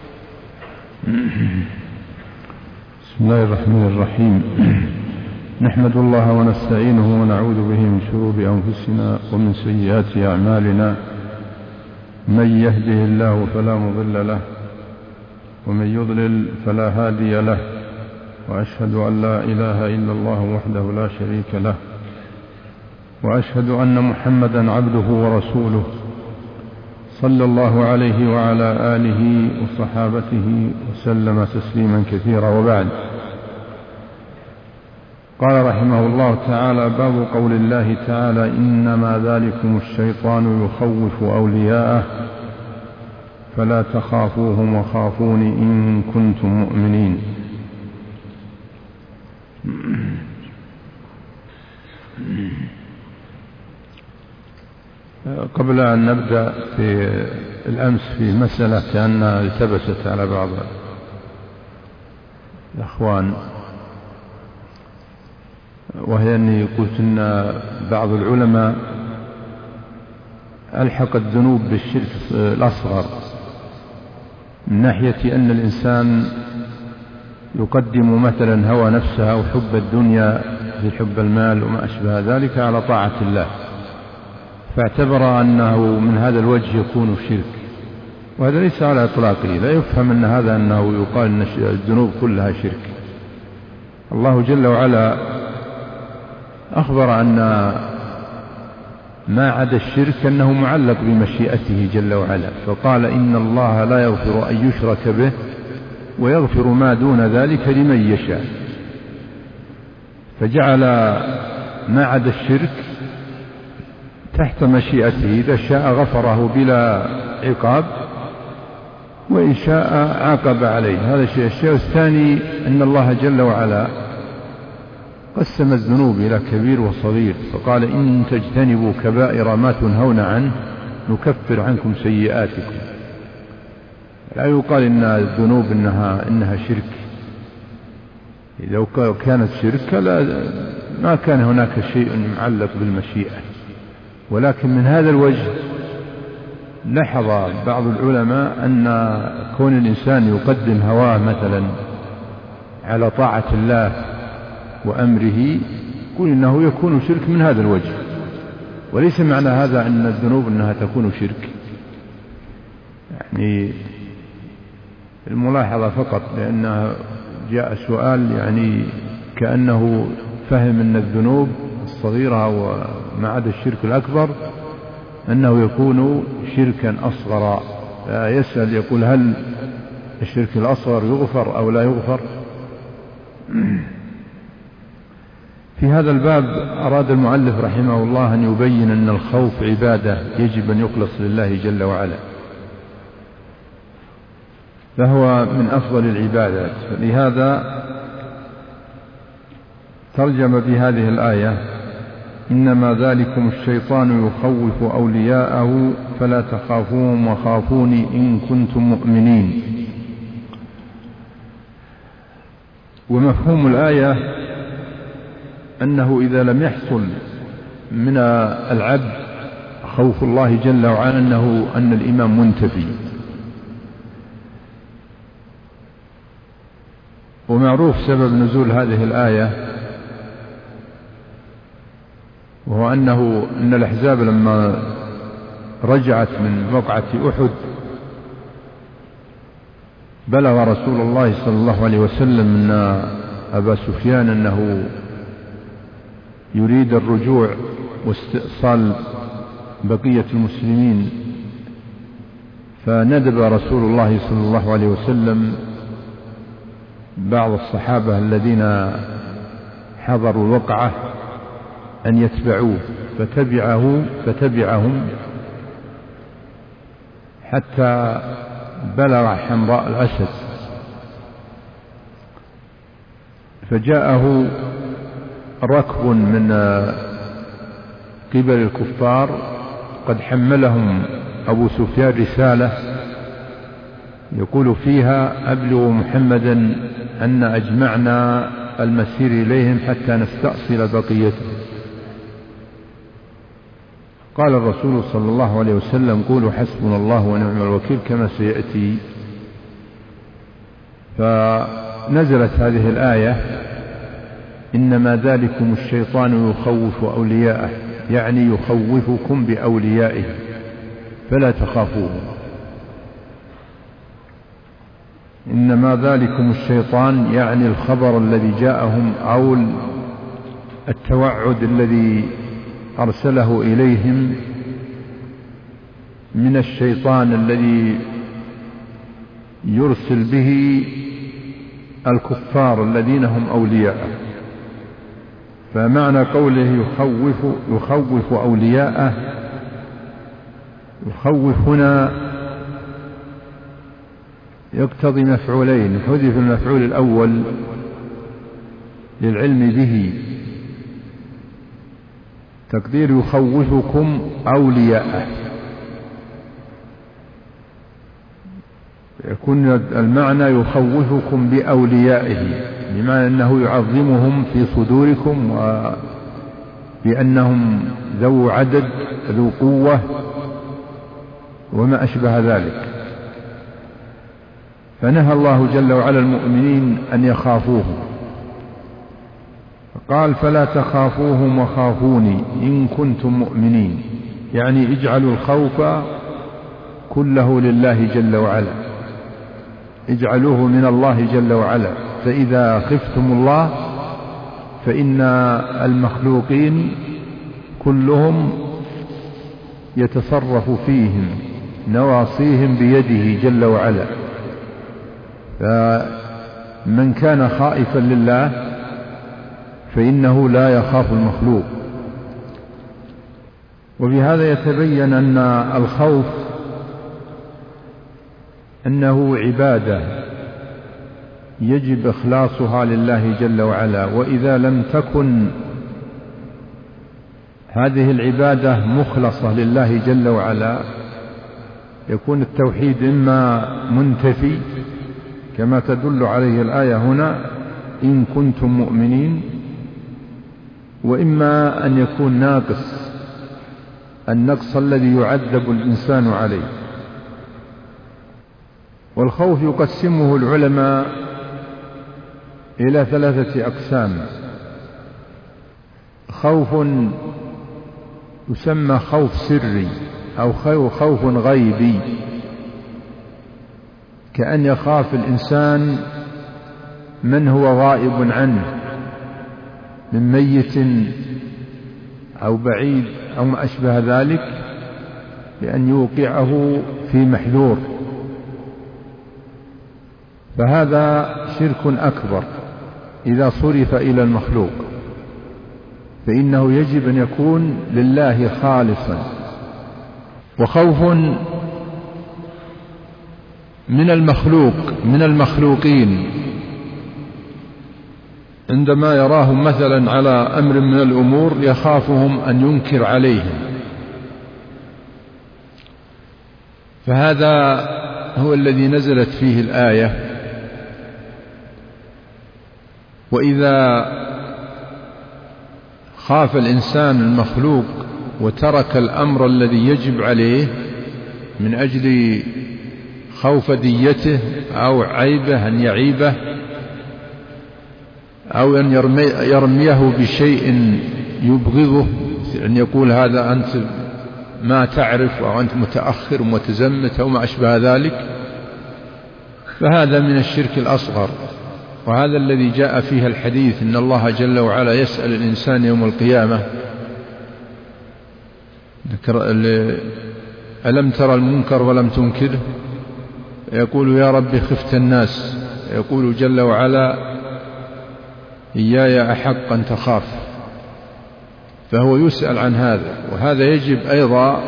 بسم الله الرحمن الرحيم. نحمد الله ونستعينه ونعوذ به من شرور أنفسنا ومن سيئات أعمالنا. من يهده الله فلا مضل له ومن يضلل فلا هادي له، وأشهد أن لا إله إلا الله وحده لا شريك له، وأشهد أن محمدا عبده ورسوله صلى الله عليه وعلى آله وصحابته وسلم تسليما كثيرا. وبعد، قال رحمه الله تعالى: باب قول الله تعالى: إنما ذلكم الشيطان يخوف أولياءه فلا تخافوهم وخافون إن كنتم مؤمنين. قبل أن نبدأ في الأمس في مسألة كأنها التبست على بعض الأخوان، وهي أني قلت أن بعض العلماء ألحق الذنوب بالشرك الأصغر، من ناحية أن الإنسان يقدم مثلا هوى نفسه أو حب الدنيا في حب المال وما أشبه ذلك على طاعة الله، فاعتبر أنه من هذا الوجه يكون شرك، وهذا ليس على إطلاقه، لا يفهم أن هذا أنه يقال أن الذنوب كلها شرك. الله جل وعلا أخبر أن ما عدا الشرك أنه معلق بمشيئته جل وعلا، فقال إن الله لا يغفر أن يشرك به ويغفر ما دون ذلك لمن يشاء، فجعل ما عدا الشرك تحت مشيئته، إذا شاء غفره بلا عقاب وإن شاء عاقب عليه. هذا الشيء. الشيء الثاني أن الله جل وعلا قسم الذنوب إلى كبير وصغير، فقال إن تجتنبوا كبائر ما تنهون عنه نكفر عنكم سيئاتكم. لا يقال إن الذنوب إنها شرك، إذا كانت شرك ما كان هناك شيء معلق بالمشيئة. ولكن من هذا الوجه لاحظ بعض العلماء أن كون الإنسان يقدم هواه مثلا على طاعة الله وأمره يقول إنه يكون شرك من هذا الوجه، وليس معنى هذا أن الذنوب أنها تكون شرك، يعني الملاحظة فقط، لأنه جاء سؤال يعني كأنه فهم أن الذنوب الصغيرة وما عدا الشرك الأكبر أنه يكون شركا أصغر، يسأل يقول هل الشرك الأصغر يغفر أو لا يغفر؟ في هذا الباب أراد المؤلف رحمه الله أن يبين أن الخوف عبادة يجب أن يخلص لله جل وعلا، فهو من أفضل العبادات. فلهذا ترجم بهذه الآية إنما ذلكم الشيطان يخوف أولياءه فلا تخافوهم وخافوني إن كنتم مؤمنين. ومفهوم الآية أنه إذا لم يحصل من العبد خوف الله جل وعلا أن الإيمان منتفي. ومعروف سبب نزول هذه الآية، وهو أن الأحزاب لما رجعت من وقعة أحد بلغ رسول الله صلى الله عليه وسلم أن أبا سفيان أنه يريد الرجوع واستئصال بقية المسلمين، فندب رسول الله صلى الله عليه وسلم بعض الصحابة الذين حضروا الوقعة أن يتبعوه، فتبعهم حتى بلغ حمراء الأسد، فجاءه ركب من قبل الكفار قد حملهم أبو سفيان رسالة يقول فيها أبلغوا محمدا أن أجمعنا المسير إليهم حتى نستأصل بقيته. قال الرسول صلى الله عليه وسلم قولوا حسبنا الله ونعم الوكيل كما سيأتي. فنزلت هذه الآية إنما ذلكم الشيطان يخوف أولياءه، يعني يخوفكم بأوليائه فلا تخافوه. إنما ذلكم الشيطان يعني الخبر الذي جاءهم أو التوعد الذي أرسله إليهم من الشيطان الذي يرسل به الكفار الذين هم أولياءه. فمعنى قوله يخوف أولياءه، يخوف هنا يقتضي مفعولين، حذف المفعول الأول للعلم به، تقدير يخوفكم أولياءه، يكون المعنى يخوفكم بأوليائه، بمعنى أنه يعظمهم في صدوركم وبأنهم ذو عدد ذو قوة وما أشبه ذلك. فنهى الله جل وعلا المؤمنين أن يخافوه، قال فلا تخافوهم وخافوني إن كنتم مؤمنين. يعني اجعلوا الخوف كله لله جل وعلا، اجعلوه من الله جل وعلا. فإذا خفتم الله فإن المخلوقين كلهم يتصرف فيهم نواصيهم بيده جل وعلا. فمن كان خائفا لله فإنه لا يخاف المخلوق. وبهذا يتبين أن الخوف أنه عبادة يجب إخلاصها لله جل وعلا، وإذا لم تكن هذه العبادة مخلصة لله جل وعلا يكون التوحيد إما منتفي كما تدل عليه الآية هنا إن كنتم مؤمنين، وإما أن يكون ناقص، النقص الذي يعذب الإنسان عليه. والخوف يقسمه العلماء إلى 3 أقسام. خوف يسمى خوف سري أو خوف غيبي، كأن يخاف الإنسان من هو غائب عنه من ميت أو بعيد أو ما أشبه ذلك، بأن يوقعه في محذور، فهذا شرك أكبر إذا صرف إلى المخلوق، فإنه يجب أن يكون لله خالصا. وخوف من المخلوقين عندما يراهم مثلا على أمر من الأمور يخافهم أن ينكر عليهم، فهذا هو الذي نزلت فيه الآية: وإذا خاف الإنسان المخلوق وترك الأمر الذي يجب عليه من أجل خوف ديته أو عيبه أن يعيبه أو أن يرميه بشيء يبغضه، أن يقول هذا أنت ما تعرف أو أنت متأخر ومتزمت أو ما أشبه ذلك، فهذا من الشرك الأصغر. وهذا الذي جاء فيه الحديث إن الله جل وعلا يسأل الإنسان يوم القيامة: ألم ترى المنكر ولم تنكره؟ يقول: يا رب خفت الناس. يقول جل وعلا: إياي أحق أن تخاف. فهو يسأل عن هذا. وهذا يجب أيضا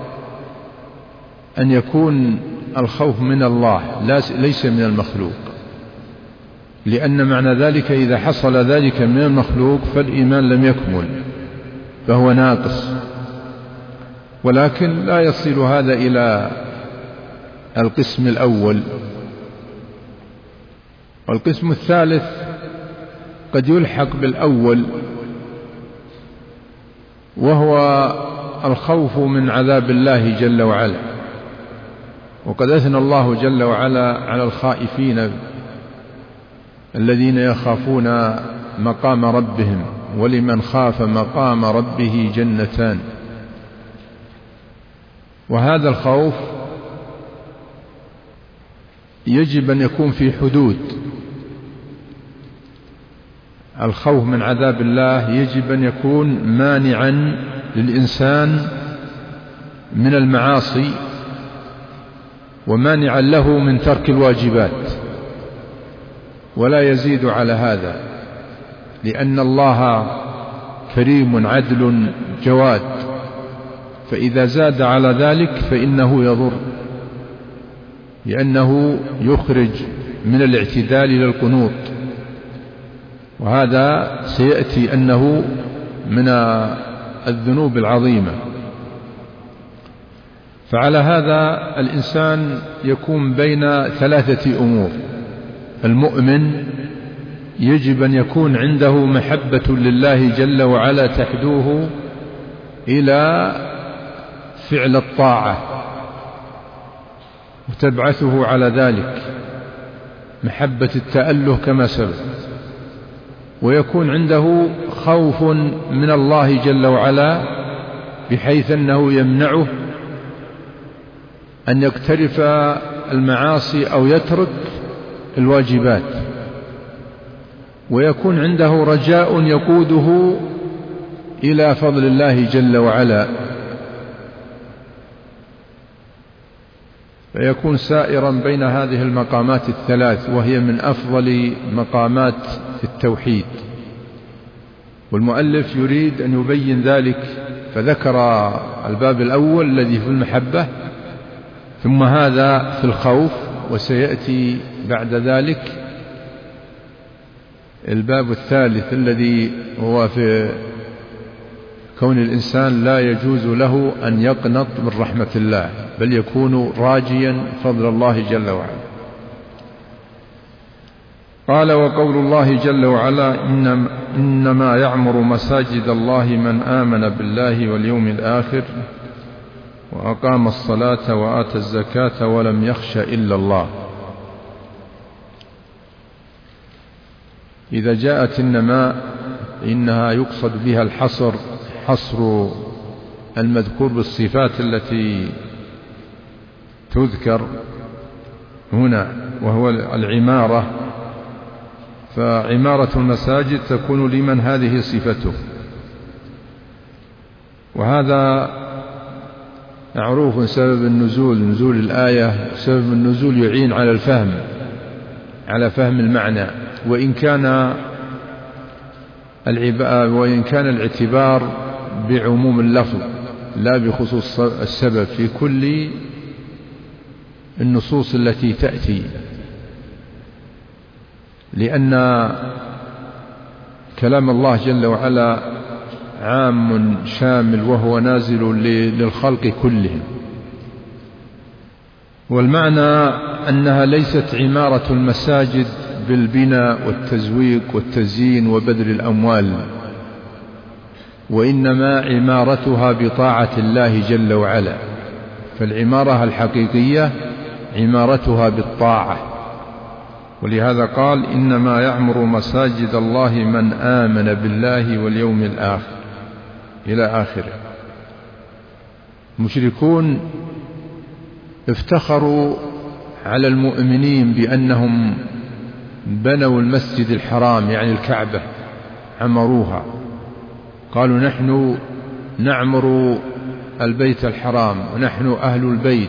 أن يكون الخوف من الله ليس من المخلوق، لأن معنى ذلك إذا حصل ذلك من المخلوق فالإيمان لم يكمل، فهو ناقص. ولكن لا يصل هذا إلى القسم الأول. والقسم الثالث قد يلحق بالأول، وهو الخوف من عذاب الله جل وعلا. وقد أثنى الله جل وعلا على الخائفين الذين يخافون مقام ربهم: ولمن خاف مقام ربه جنتان. وهذا الخوف يجب أن يكون في حدود. الخوف من عذاب الله يجب أن يكون مانعا للإنسان من المعاصي ومانعا له من ترك الواجبات، ولا يزيد على هذا، لأن الله كريم عدل جواد، فإذا زاد على ذلك فإنه يضر، لأنه يخرج من الاعتدال إلى القنوط، وهذا سيأتي أنه من الذنوب العظيمة. فعلى هذا الإنسان يكون بين 3 أمور. المؤمن يجب أن يكون عنده محبة لله جل وعلا تحدوه إلى فعل الطاعة وتبعثه على ذلك، محبة التأله كما سبق. ويكون عنده خوف من الله جل وعلا بحيث أنه يمنعه أن يقترف المعاصي أو يترك الواجبات، ويكون عنده رجاء يقوده إلى فضل الله جل وعلا، فيكون سائرا بين هذه المقامات الثلاث، وهي من أفضل مقامات التوحيد. والمؤلف يريد أن يبين ذلك، فذكر الباب الأول الذي في المحبة، ثم هذا في الخوف، وسيأتي بعد ذلك الباب الثالث الذي هو في كون الإنسان لا يجوز له أن يقنط من رحمة الله، بل يكون راجيا فضل الله جل وعلا. قال: وقول الله جل وعلا: إنما يعمر مساجد الله من آمن بالله واليوم الآخر وأقام الصلاة وآتى الزكاة ولم يخش إلا الله. إذا جاءت إنما إنها يقصد بها حصر المذكور بالصفات التي تذكر هنا، وهو العمارة، فعمارة المساجد تكون لمن هذه صفته، وهذا معروف. سبب النزول، نزول الآية، سبب النزول يعين على الفهم، على فهم المعنى، وإن كان الاعتبار بعموم اللفظ لا بخصوص السبب في كل النصوص التي تأتي، لأن كلام الله جل وعلا عام شامل، وهو نازل للخلق كلهم. والمعنى أنها ليست عمارة المساجد بالبناء والتزويق والتزيين وبذل الأموال، وإنما عمارتها بطاعة الله جل وعلا. فالعمارة الحقيقية عمارتها بالطاعة، ولهذا قال: إنما يعمر مساجد الله من آمن بالله واليوم الآخر، إلى آخره. المشركون افتخروا على المؤمنين بأنهم بنوا المسجد الحرام، يعني الكعبة، عمروها، قالوا: نحن نعمر البيت الحرام ونحن أهل البيت.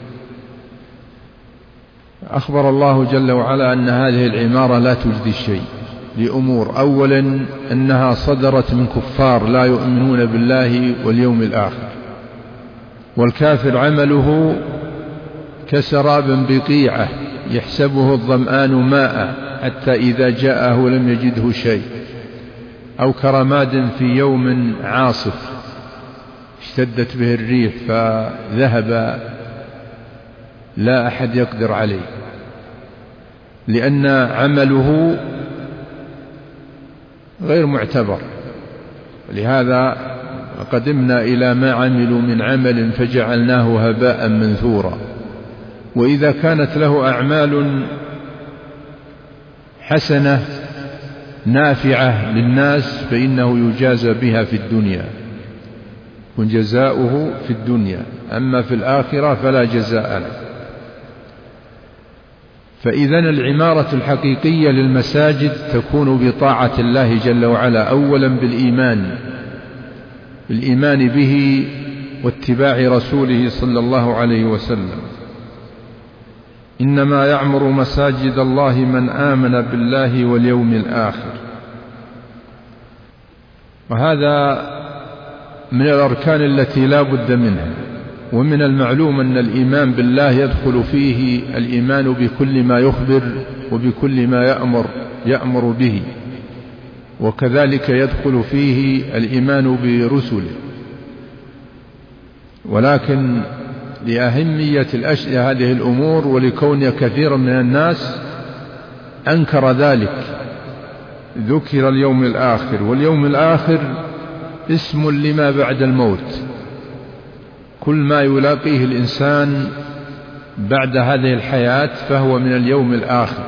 أخبر الله جل وعلا أن هذه العمارة لا تجدي الشيء لأمور: أولا أنها صدرت من كفار لا يؤمنون بالله واليوم الآخر، والكافر عمله كسراب بقيعة يحسبه الظمآن ماء حتى إذا جاءه لم يجده شيء، أو كرماد في يوم عاصف اشتدت به الريح فذهب لا أحد يقدر عليه، لأن عمله غير معتبر. لهذا قدمنا إلى ما عملوا من عمل فجعلناه هباء منثورا. وإذا كانت له أعمال حسنة نافعة للناس فإنه يجازى بها في الدنيا، وجزاؤه في الدنيا، أما في الآخرة فلا جزاء له. فإذن العمارة الحقيقية للمساجد تكون بطاعة الله جل وعلا، أولا بالإيمان به واتباع رسوله صلى الله عليه وسلم. إنما يعمر مساجد الله من آمن بالله واليوم الآخر. وهذا من الأركان التي لا بد منها. ومن المعلوم أن الإيمان بالله يدخل فيه الإيمان بكل ما يخبر وبكل ما يأمر به، وكذلك يدخل فيه الإيمان برسله. ولكن لأهمية هذه الأمور ولكون كثيرا من الناس أنكر ذلك ذكر اليوم الآخر، واليوم الآخر اسم لما بعد الموت، كل ما يلاقيه الإنسان بعد هذه الحياة فهو من اليوم الآخر،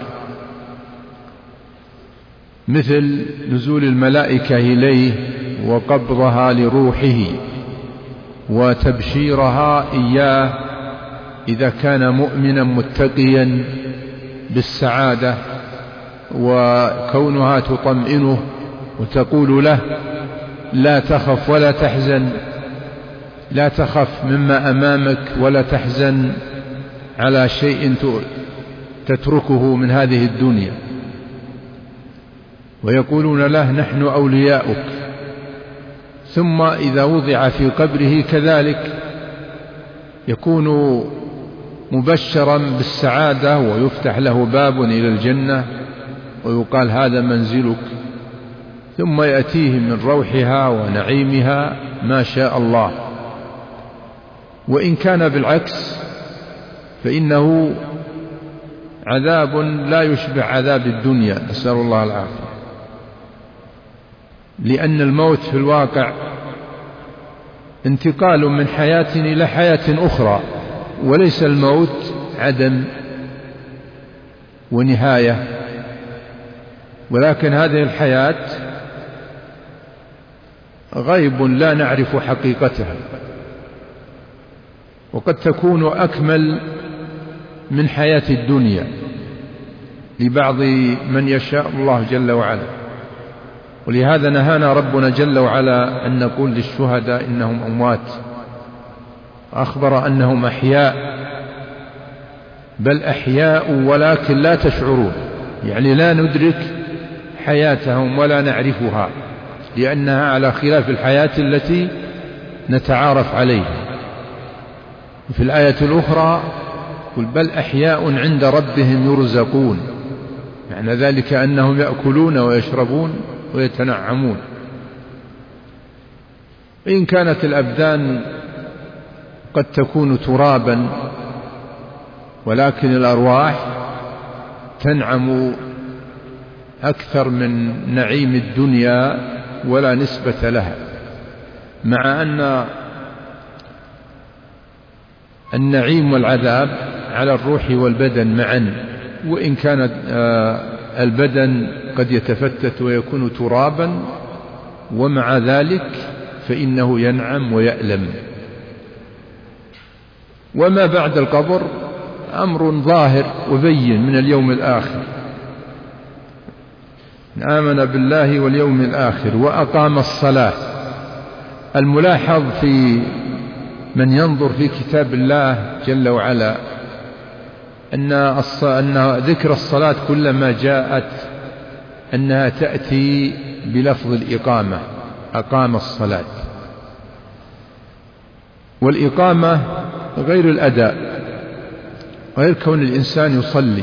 مثل نزول الملائكة إليه وقبضها لروحه وتبشيرها إياه إذا كان مؤمنا متقيا بالسعادة، وكونها تطمئنه وتقول له لا تخف ولا تحزن، لا تخف مما أمامك ولا تحزن على شيء تتركه من هذه الدنيا. ويقولون له نحن أولياؤك. ثم إذا وضع في قبره كذلك يكون مبشرا بالسعادة، ويفتح له باب إلى الجنة ويقال هذا منزلك، ثم يأتيه من روحها ونعيمها ما شاء الله. وإن كان بالعكس فإنه عذاب لا يشبع عذاب الدنيا، نسأل الله العافية، لأن الموت في الواقع انتقال من حياة إلى حياة أخرى، وليس الموت عدم ونهاية، ولكن هذه الحياة غيب لا نعرف حقيقتها، وقد تكون أكمل من حياة الدنيا لبعض من يشاء الله جل وعلا. ولهذا نهانا ربنا جل وعلا أن نقول للشهداء إنهم أموات، أخبر أنهم أحياء، بل أحياء ولكن لا تشعرون، يعني لا ندرك حياتهم ولا نعرفها، لأنها على خلاف الحياة التي نتعارف عليها. في الآية الأخرى قل بل أحياء عند ربهم يرزقون، معنى ذلك أنهم يأكلون ويشربون ويتنعمون. إن كانت الأبدان قد تكون ترابا، ولكن الأرواح تنعم أكثر من نعيم الدنيا ولا نسبة لها، مع أن النعيم والعذاب على الروح والبدن معا، وإن كانت البدن قد يتفتت ويكون ترابا، ومع ذلك فإنه ينعم ويألم. وما بعد القبر أمر ظاهر وبين من اليوم الآخر، آمن بالله واليوم الآخر وأقام الصلاة. الملاحظ في من ينظر في كتاب الله جل وعلا أن ذكر الصلاة كلما جاءت أنها تأتي بلفظ الإقامة، أقام الصلاة. والإقامة غير الأداء، غير كون الإنسان يصلي،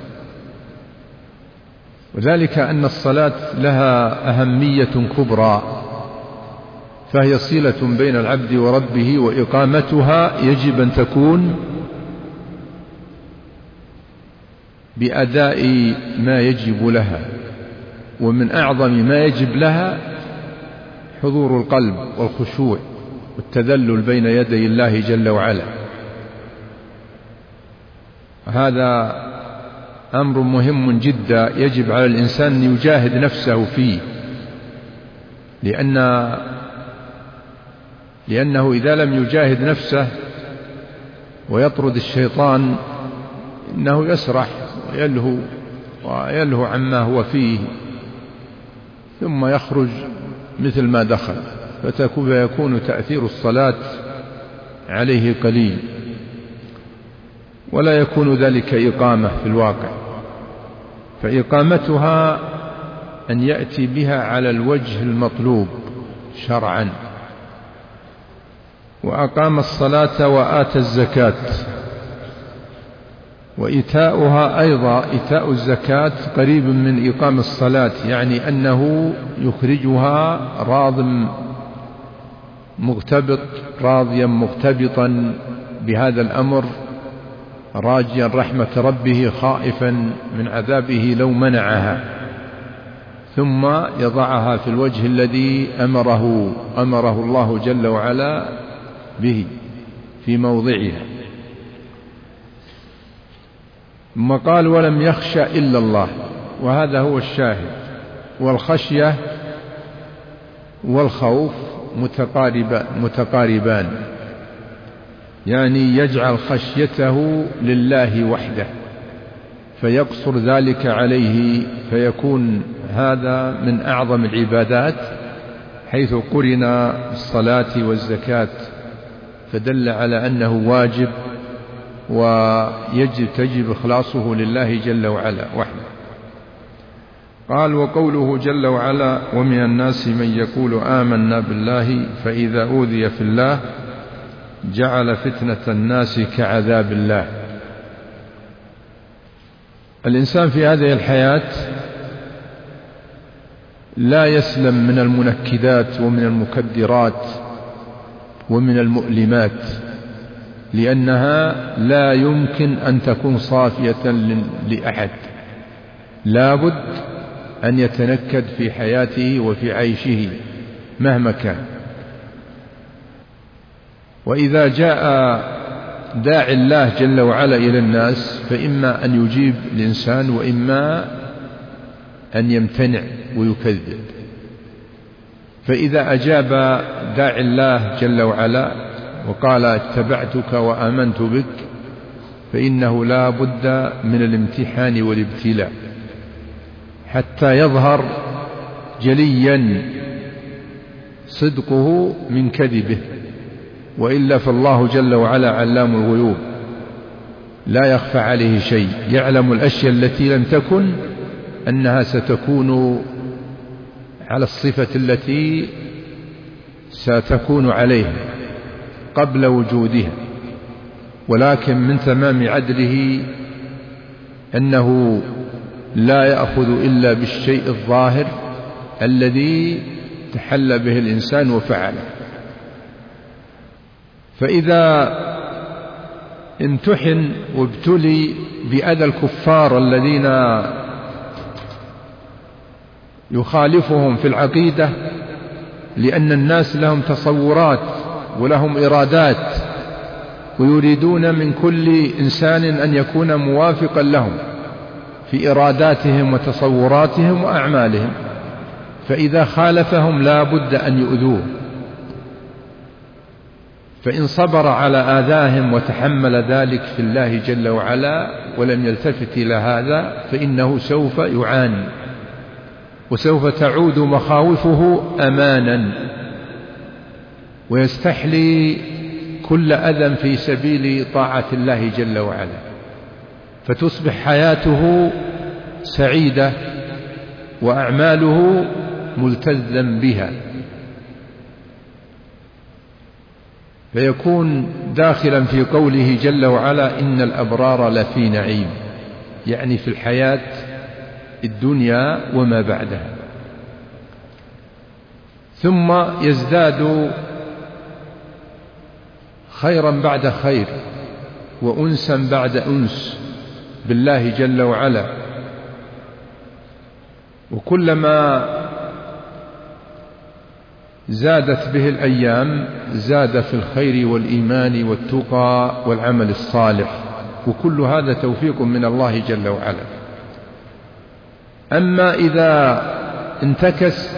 وذلك أن الصلاة لها أهمية كبرى، فهي صلة بين العبد وربه، وإقامتها يجب أن تكون بأداء ما يجب لها. ومن أعظم ما يجب لها حضور القلب والخشوع والتذلل بين يدي الله جل وعلا. هذا أمر مهم جدا يجب على الإنسان أن يجاهد نفسه فيه، لأنه إذا لم يجاهد نفسه ويطرد الشيطان إنه يسرح ويلهو عما هو فيه، ثم يخرج مثل ما دخل، فيكون تأثير الصلاة عليه قليل، ولا يكون ذلك إقامة في الواقع. فإقامتها أن يأتي بها على الوجه المطلوب شرعا. وأقام الصلاة وآتى الزكاة. وإيتاؤها أيضا، إيتاء الزكاة قريب من إقام الصلاة، يعني أنه يخرجها راضيا مغتبطا بهذا الأمر، راجيا رحمة ربه، خائفا من عذابه لو منعها، ثم يضعها في الوجه الذي أمره الله جل وعلا به في موضعها. ثم قال ولم يخش إلا الله، وهذا هو الشاهد. والخشية والخوف متقاربان، يعني يجعل خشيته لله وحده فيقصر ذلك عليه، فيكون هذا من أعظم العبادات، حيث قرن الصلاة والزكاة فدل على أنه واجب تجب إخلاصه لله جل وعلا وحده. قال: وقوله جل وعلا: ومن الناس من يقول آمنا بالله فإذا أوذي في الله جعل فتنة الناس كعذاب الله. الإنسان في هذه الحياة لا يسلم من المنكدات ومن المكدرات ومن المؤلمات، لأنها لا يمكن أن تكون صافية لأحد، لا بد أن يتنكد في حياته وفي عيشه مهما كان. وإذا جاء داعي الله جل وعلا إلى الناس فإما أن يجيب الإنسان وإما أن يمتنع ويكذب. فإذا أجاب داعي الله جل وعلا وقال: اتبعتك وآمنت بك، فإنه لا بد من الامتحان والابتلاء حتى يظهر جليا صدقه من كذبه، وإلا فالله جل وعلا علام الغيوب لا يخفى عليه شيء، يعلم الأشياء التي لم تكن أنها ستكون على الصفة التي ستكون عليها قبل وجودها. ولكن من تمام عدله أنه لا يأخذ إلا بالشيء الظاهر الذي تحلى به الإنسان وفعله. فإذا امتحن وابتلي بأذى الكفار الذين يخالفهم في العقيدة، لأن الناس لهم تصورات ولهم إرادات ويريدون من كل إنسان أن يكون موافقا لهم في إراداتهم وتصوراتهم وأعمالهم، فإذا خالفهم لا بد أن يؤذوه، فإن صبر على آذاهم وتحمل ذلك في الله جل وعلا ولم يلتفت إلى هذا فإنه سوف يعاني، وسوف تعود مخاوفه أمانا، ويستحلي كل أذى في سبيل طاعة الله جل وعلا، فتصبح حياته سعيدة وأعماله ملتزا بها، فيكون داخلا في قوله جل وعلا: إن الأبرار لفي نعيم، يعني في الحياة الدنيا وما بعدها. ثم يزداد خيرا بعد خير وأنسا بعد أنس بالله جل وعلا، وكلما زادت به الأيام زاد في الخير والإيمان والتقى والعمل الصالح، وكل هذا توفيق من الله جل وعلا. أما إذا انتكس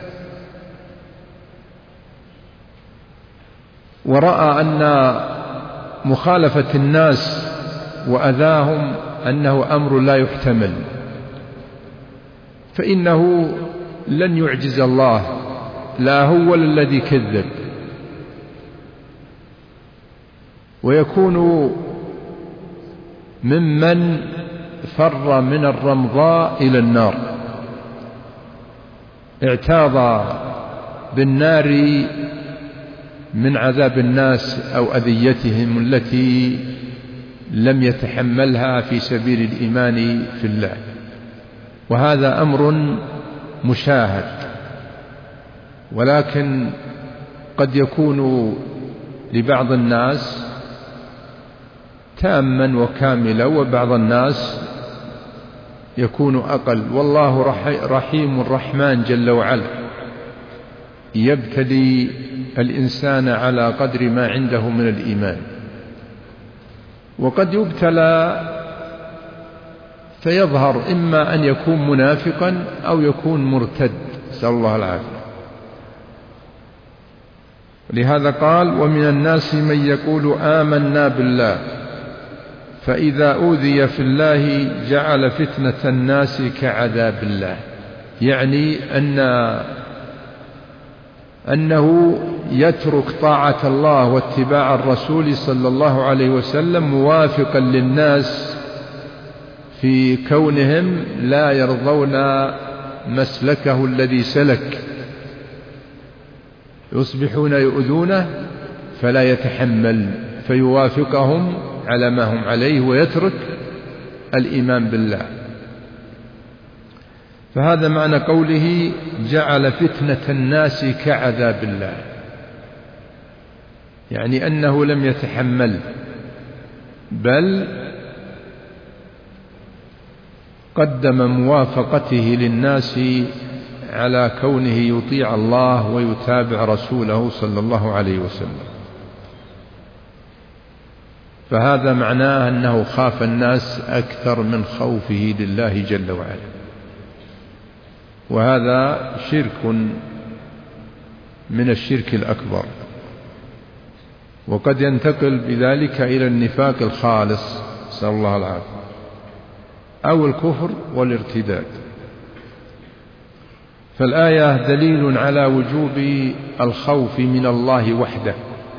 ورأى أن مخالفة الناس وأذاهم أنه أمر لا يحتمل، فإنه لن يعجز الله، لا هو الذي كذب، ويكون ممن فر من الرمضاء إلى النار، اعتاض بالنار من عذاب الناس أو أذيتهم التي لم يتحملها في سبيل الإيمان في الله، وهذا أمر مشاهد، ولكن قد يكون لبعض الناس تاما وكاملا، وبعض الناس يكون أقل، والله رحيم الرحمن جل وعلا، يبتلي الإنسان على قدر ما عنده من الإيمان، وقد يبتلى فيظهر إما أن يكون منافقا أو يكون مرتد، نسأل الله العافية. لهذا قال: ومن الناس من يقول آمنا بالله فإذا أوذي في الله جعل فتنة الناس كعذاب الله، يعني أنه يترك طاعة الله واتباع الرسول صلى الله عليه وسلم موافقا للناس في كونهم لا يرضون مسلكه الذي سلك، يصبحون يؤذونه فلا يتحمل فيوافقهم على ما هم عليه ويترك الإيمان بالله. فهذا معنى قوله جعل فتنة الناس كعذاب الله، يعني أنه لم يتحمل بل قدم موافقته للناس على كونه يطيع الله ويتابع رسوله صلى الله عليه وسلم. فهذا معناه أنه خاف الناس أكثر من خوفه لله جل وعلا، وهذا شرك من الشرك الأكبر، وقد ينتقل بذلك إلى النفاق الخالص نسأل الله العافية، أو الكفر والارتداد. فالآية دليل على وجوب الخوف من الله وحده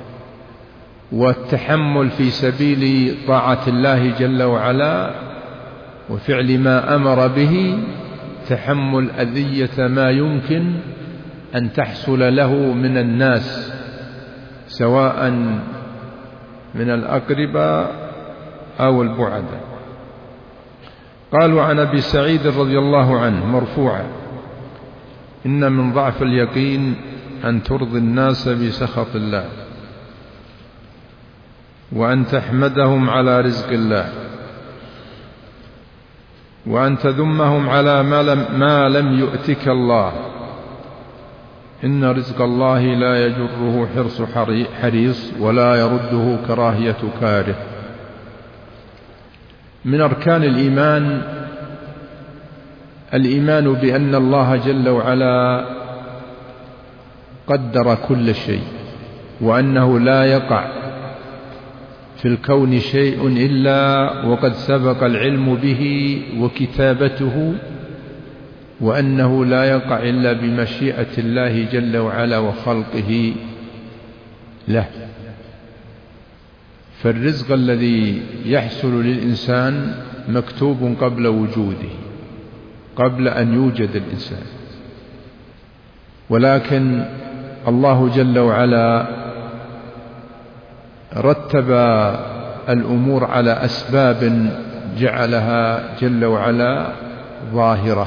والتحمل في سبيل طاعة الله جل وعلا وفعل ما أمر به، تحمل أذية ما يمكن أن تحصل له من الناس سواء من الأقرباء أو البعداء. قالوا عن أبي سعيد رضي الله عنه مرفوعا: إن من ضعف اليقين أن ترضي الناس بسخط الله، وأن تحمدهم على رزق الله، وأن تذمهم على ما لم يؤتك الله. إن رزق الله لا يجره حرص حريص ولا يرده كراهية كاره. من أركان الإيمان بأن الله جل وعلا قدر كل شيء، وأنه لا يقع في الكون شيء إلا وقد سبق العلم به وكتابته، وأنه لا يقع إلا بمشيئة الله جل وعلا وخلقه له. فالرزق الذي يحصل للإنسان مكتوب قبل وجوده، قبل أن يوجد الإنسان، ولكن الله جل وعلا رتب الأمور على أسباب جعلها جل وعلا ظاهرة.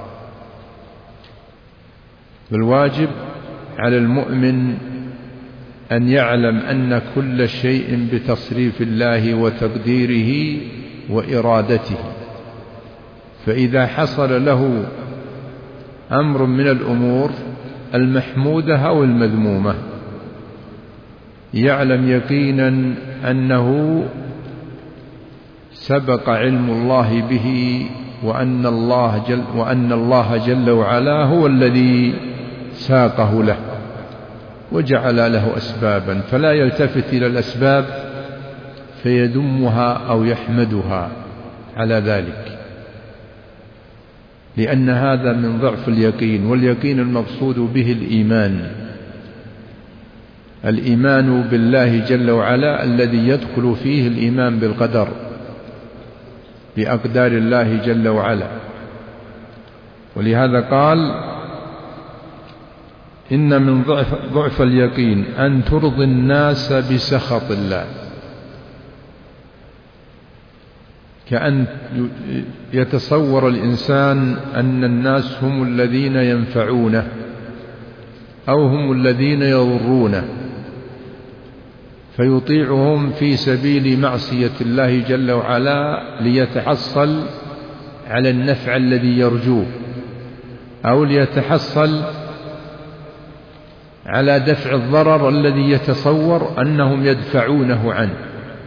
والواجب على المؤمن أن يعلم أن كل شيء بتصريف الله وتقديره وإرادته، فإذا حصل له أمر من الأمور المحمودة أو المذمومة يعلم يقينا أنه سبق علم الله به، وأن الله جل وعلا هو الذي ساقه له وجعل له أسبابا، فلا يلتفت إلى الأسباب فيذمها أو يحمدها على ذلك، لأن هذا من ضعف اليقين. واليقين المقصود به الإيمان بالله جل وعلا الذي يدخل فيه الإيمان بالقدر، بأقدار الله جل وعلا. ولهذا قال: إن من ضعف اليقين أن ترضي الناس بسخط الله، كأن يتصور الإنسان أن الناس هم الذين ينفعونه أو هم الذين يضرونه، فيطيعهم في سبيل معصية الله جل وعلا ليتحصل على النفع الذي يرجوه، أو ليتحصل على دفع الضرر الذي يتصور أنهم يدفعونه عنه.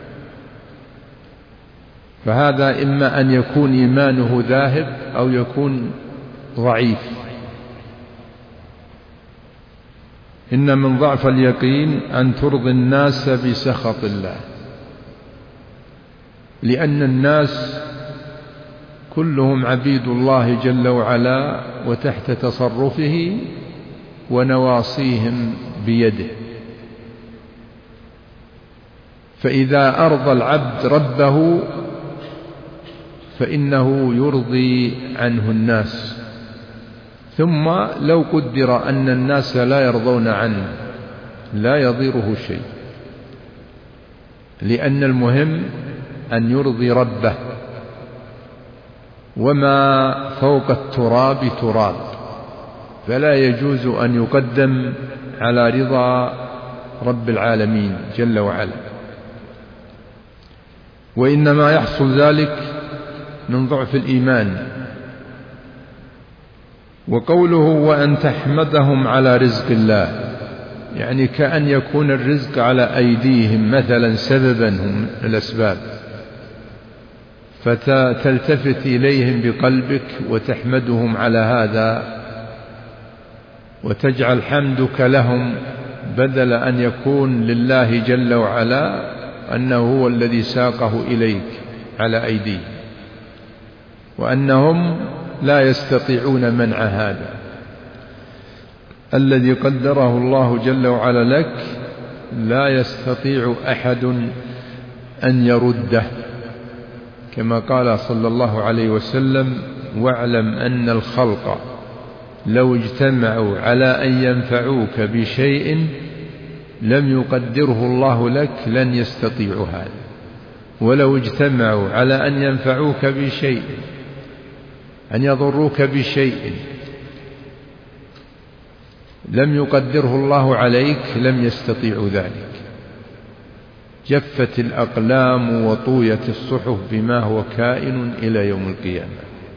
فهذا إما أن يكون إيمانه ذاهب أو يكون ضعيف. إن من ضعف اليقين أن ترضي الناس بسخط الله، لأن الناس كلهم عبيد الله جل وعلا وتحت تصرفه ونواصيهم بيده. فإذا أرضى العبد ربه فإنه يرضي عنه الناس. ثم لو قدر أن الناس لا يرضون عنه لا يضيره شيء، لأن المهم أن يرضي ربه، وما فوق التراب تراب، فلا يجوز أن يقدم على رضا رب العالمين جل وعلا. وإنما يحصل ذلك من ضعف الإيمان. وقوله وأن تحمدهم على رزق الله، يعني كأن يكون الرزق على أيديهم مثلا سببا هم الأسباب، فتلتفت إليهم بقلبك وتحمدهم على هذا، وتجعل حمدك لهم بدل أن يكون لله جل وعلا أنه هو الذي ساقه إليك على أيديهم، وأنهم لا يستطيعون منع هذا الذي قدره الله جل وعلا لك، لا يستطيع أحد أن يرده، كما قال صلى الله عليه وسلم: واعلم أن الخلق لو اجتمعوا على أن ينفعوك بشيء لم يقدره الله لك لن يستطيعوا هذا، ولو اجتمعوا على أن ينفعوك بشيء، أن يضروك بشيء لم يقدره الله عليك لم يستطيعوا ذلك. جفت الأقلام وطويت الصحف بما هو كائن إلى يوم القيامة.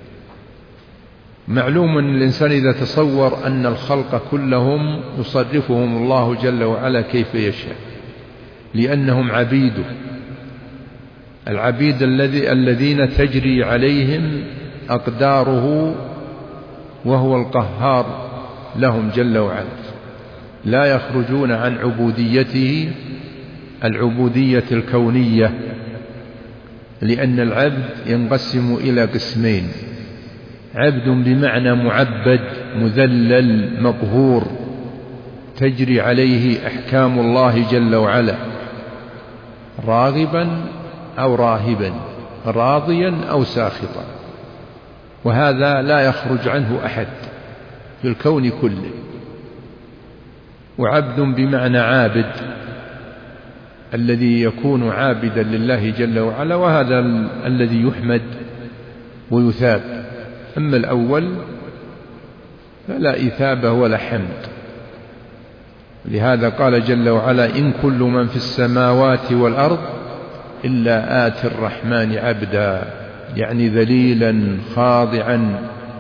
معلوم أن الإنسان إذا تصور أن الخلق كلهم يصرفهم الله جل وعلا كيف يشاء، لأنهم عبيده، العبيد الذين تجري عليهم أقداره، وهو القهار لهم جل وعلا، لا يخرجون عن عبوديته العبودية الكونية، لأن العبد ينقسم إلى قسمين: عبد بمعنى معبد مذلل مقهور تجري عليه أحكام الله جل وعلا، راغبا أو راهبا، راضيا أو ساخطا، وهذا لا يخرج عنه أحد في الكون كله. وعبد بمعنى عابد، الذي يكون عابدا لله جل وعلا، وهذا الذي يحمد ويثاب. أما الأول فلا إثابة ولا حمد. لهذا قال جل وعلا: إن كل من في السماوات والأرض إلا آتي الرحمن عبدا، يعني ذليلا خاضعا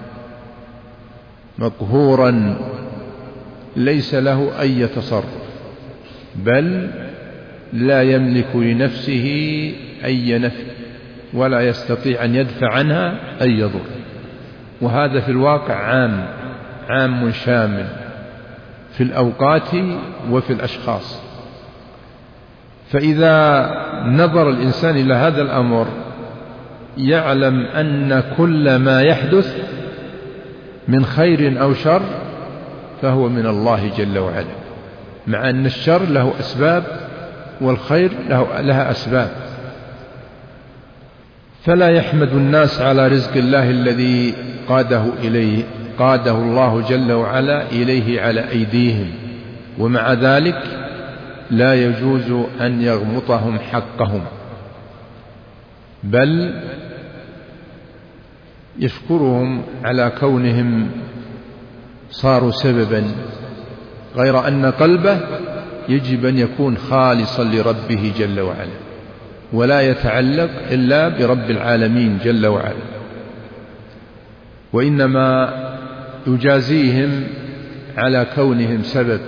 مقهورا ليس له أي تصرف، بل لا يملك لنفسه أي نفع ولا يستطيع أن يدفع عنها أي ضر. وهذا في الواقع عام شامل في الأوقات وفي الأشخاص. فإذا نظر الإنسان إلى هذا الأمر يعلم أن كل ما يحدث من خير أو شر فهو من الله جل وعلا، مع أن الشر له أسباب والخير لها أسباب. فلا يحمد الناس على رزق الله الذي قاده الله جل وعلا إليه على أيديهم، ومع ذلك لا يجوز أن يغمطهم حقهم، بل يشكرهم على كونهم صاروا سببا، غير أن قلبه يجب أن يكون خالصا لربه جل وعلا، ولا يتعلق إلا برب العالمين جل وعلا، وإنما يجازيهم على كونهم سبب.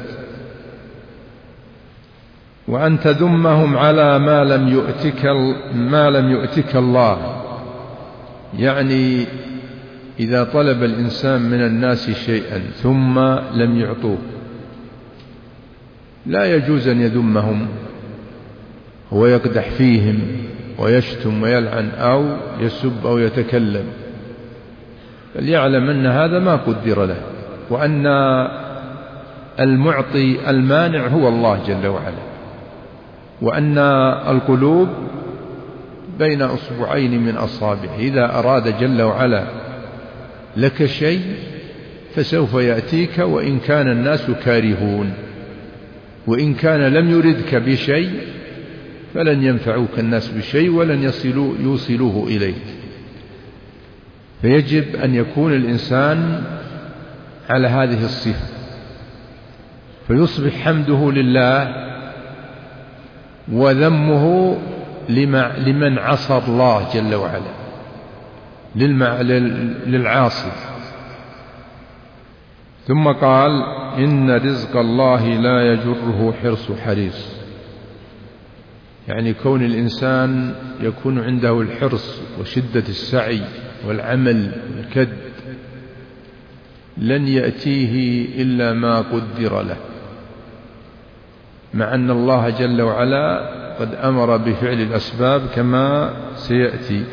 وأن تذمهم على ما لم يؤتك الله، يعني إذا طلب الإنسان من الناس شيئا ثم لم يعطوه لا يجوز أن يذمهم ويقدح فيهم ويشتم ويلعن أو يسب أو يتكلم، بل يعلم أن هذا ما قدر له، وأن المعطي المانع هو الله جل وعلا، وأن القلوب بين أصبعين من أصابعه، إذا أراد جل وعلا لك شيء فسوف يأتيك وإن كان الناس كارهون، وإن كان لم يردك بشيء فلن ينفعوك الناس بشيء ولن يوصلوه إليك. فيجب أن يكون الإنسان على هذه الصفة، فيصبح حمده لله وذمه لمن عصى الله جل وعلا، للعاصي. ثم قال: إن رزق الله لا يجره حرص حريص، يعني كون الإنسان يكون عنده الحرص وشدة السعي والعمل والكد لن يأتيه إلا ما قدر له، مع أن الله جل وعلا قد أمر بفعل الأسباب كما سيأتي.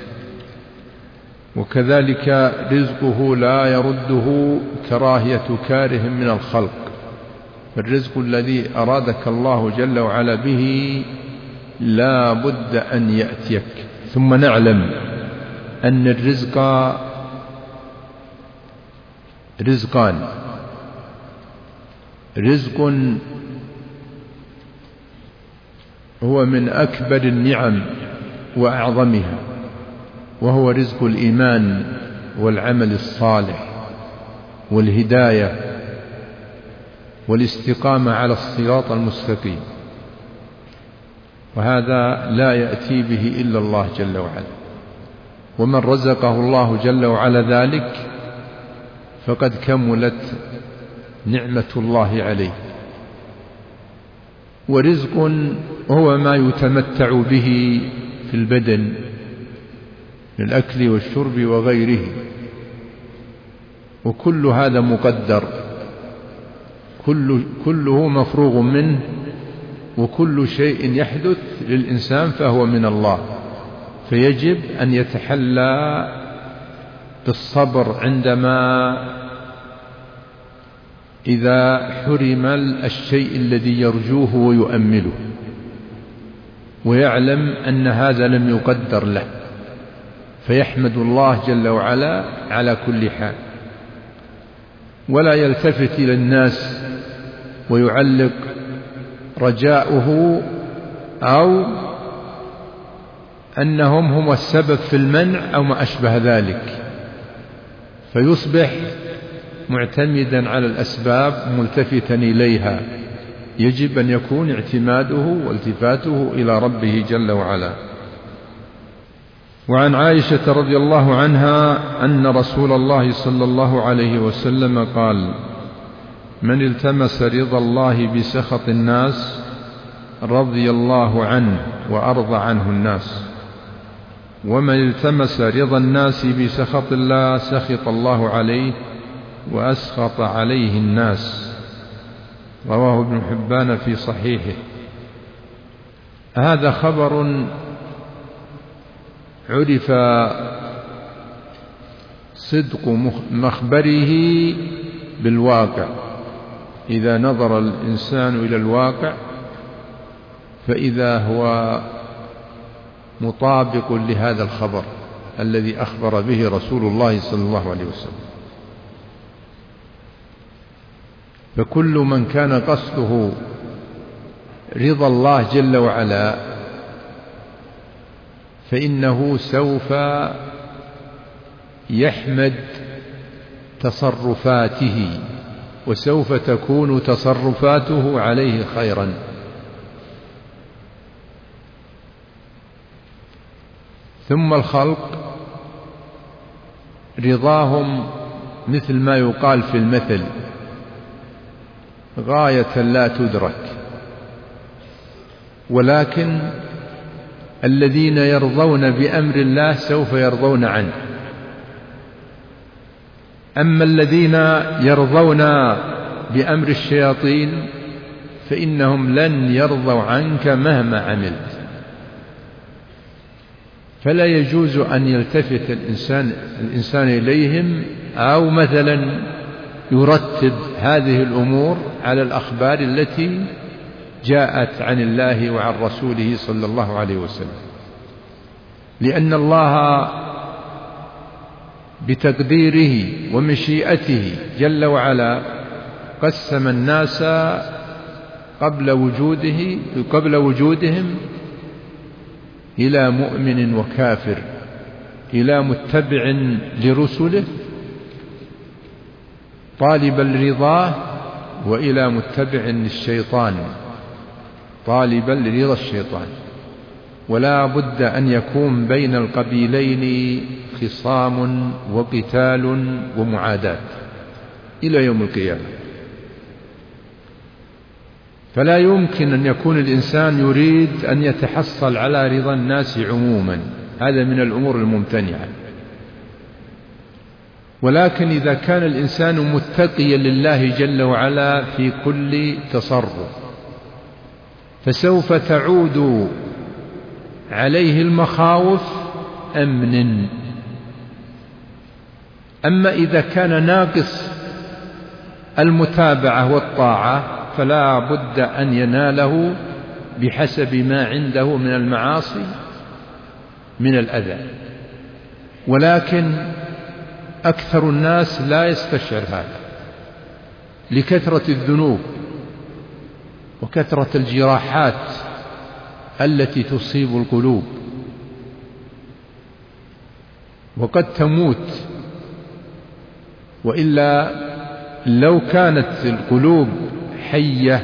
وكذلك رزقه لا يرده كراهية كاره من الخلق، فالرزق الذي أرادك الله جل وعلا به لا بد أن يأتيك. ثم نعلم أن الرزق رزقان: رزق هو من أكبر النعم وأعظمها، وهو رزق الإيمان والعمل الصالح والهداية والاستقامة على الصراط المستقيم، وهذا لا يأتي به إلا الله جل وعلا. ومن رزقه الله جل وعلا ذلك فقد كملت نعمة الله عليه. ورزق هو ما يتمتع به في البدن من الأكل والشرب وغيره، وكل هذا مقدر، كله مفروغ منه، وكل شيء يحدث للإنسان فهو من الله، فيجب أن يتحلى بالصبر عندما إذا حرم الشيء الذي يرجوه ويؤمله، ويعلم أن هذا لم يقدر له، فيحمد الله جل وعلا على كل حال، ولا يلتفت إلى الناس ويعلق رجاؤه أو أنهم هم السبب في المنع أو ما أشبه ذلك، فيصبح معتمدا على الأسباب ملتفتا إليها. يجب أن يكون اعتماده والتفاته إلى ربه جل وعلا. وعن عائشة رضي الله عنها أن رسول الله صلى الله عليه وسلم قال: من التمس رضا الله بسخط الناس رضي الله عنه وأرضى عنه الناس، ومن التمس رضا الناس بسخط الله سخط الله عليه وأسخط عليه الناس. رواه ابن حبان في صحيحه. هذا خبر عرف صدق مخبره بالواقع، إذا نظر الإنسان إلى الواقع فإذا هو مطابق لهذا الخبر الذي أخبر به رسول الله صلى الله عليه وسلم. فكل من كان قصده رضا الله جل وعلا فإنه سوف يحمد تصرفاته، وسوف تكون تصرفاته عليه خيرا. ثم الخلق رضاهم مثل ما يقال في المثل غاية لا تدرك، ولكن الذين يرضون بأمر الله سوف يرضون عنه. أما الذين يرضون بأمر الشياطين فإنهم لن يرضوا عنك مهما عملت. فلا يجوز أن يلتفت الإنسان إليهم، أو مثلا يرتب هذه الأمور على الأخبار التي جاءت عن الله وعن رسوله صلى الله عليه وسلم، لأن الله بتقديره ومشيئته جل وعلا قسم الناس قبل وجودهم إلى مؤمن وكافر، إلى متبع لرسله طالبا لرضاه، وإلى متبع للشيطان طالبا لرضا الشيطان. ولا بد أن يكون بين القبيلين خصام وقتال ومعاداة إلى يوم القيامة. فلا يمكن أن يكون الإنسان يريد أن يتحصل على رضا الناس عموما، هذا من الأمور الممتنعة. ولكن إذا كان الإنسان متقيا لله جل وعلا في كل تصرف فسوف تعود عليه المخاوف أمن. أما إذا كان ناقص المتابعة والطاعة فلا بد أن يناله بحسب ما عنده من المعاصي من الأذى. ولكن أكثر الناس لا يستشعر هذا لكثرة الذنوب وكثرة الجراحات التي تصيب القلوب، وقد تموت. وإلا لو كانت القلوب حية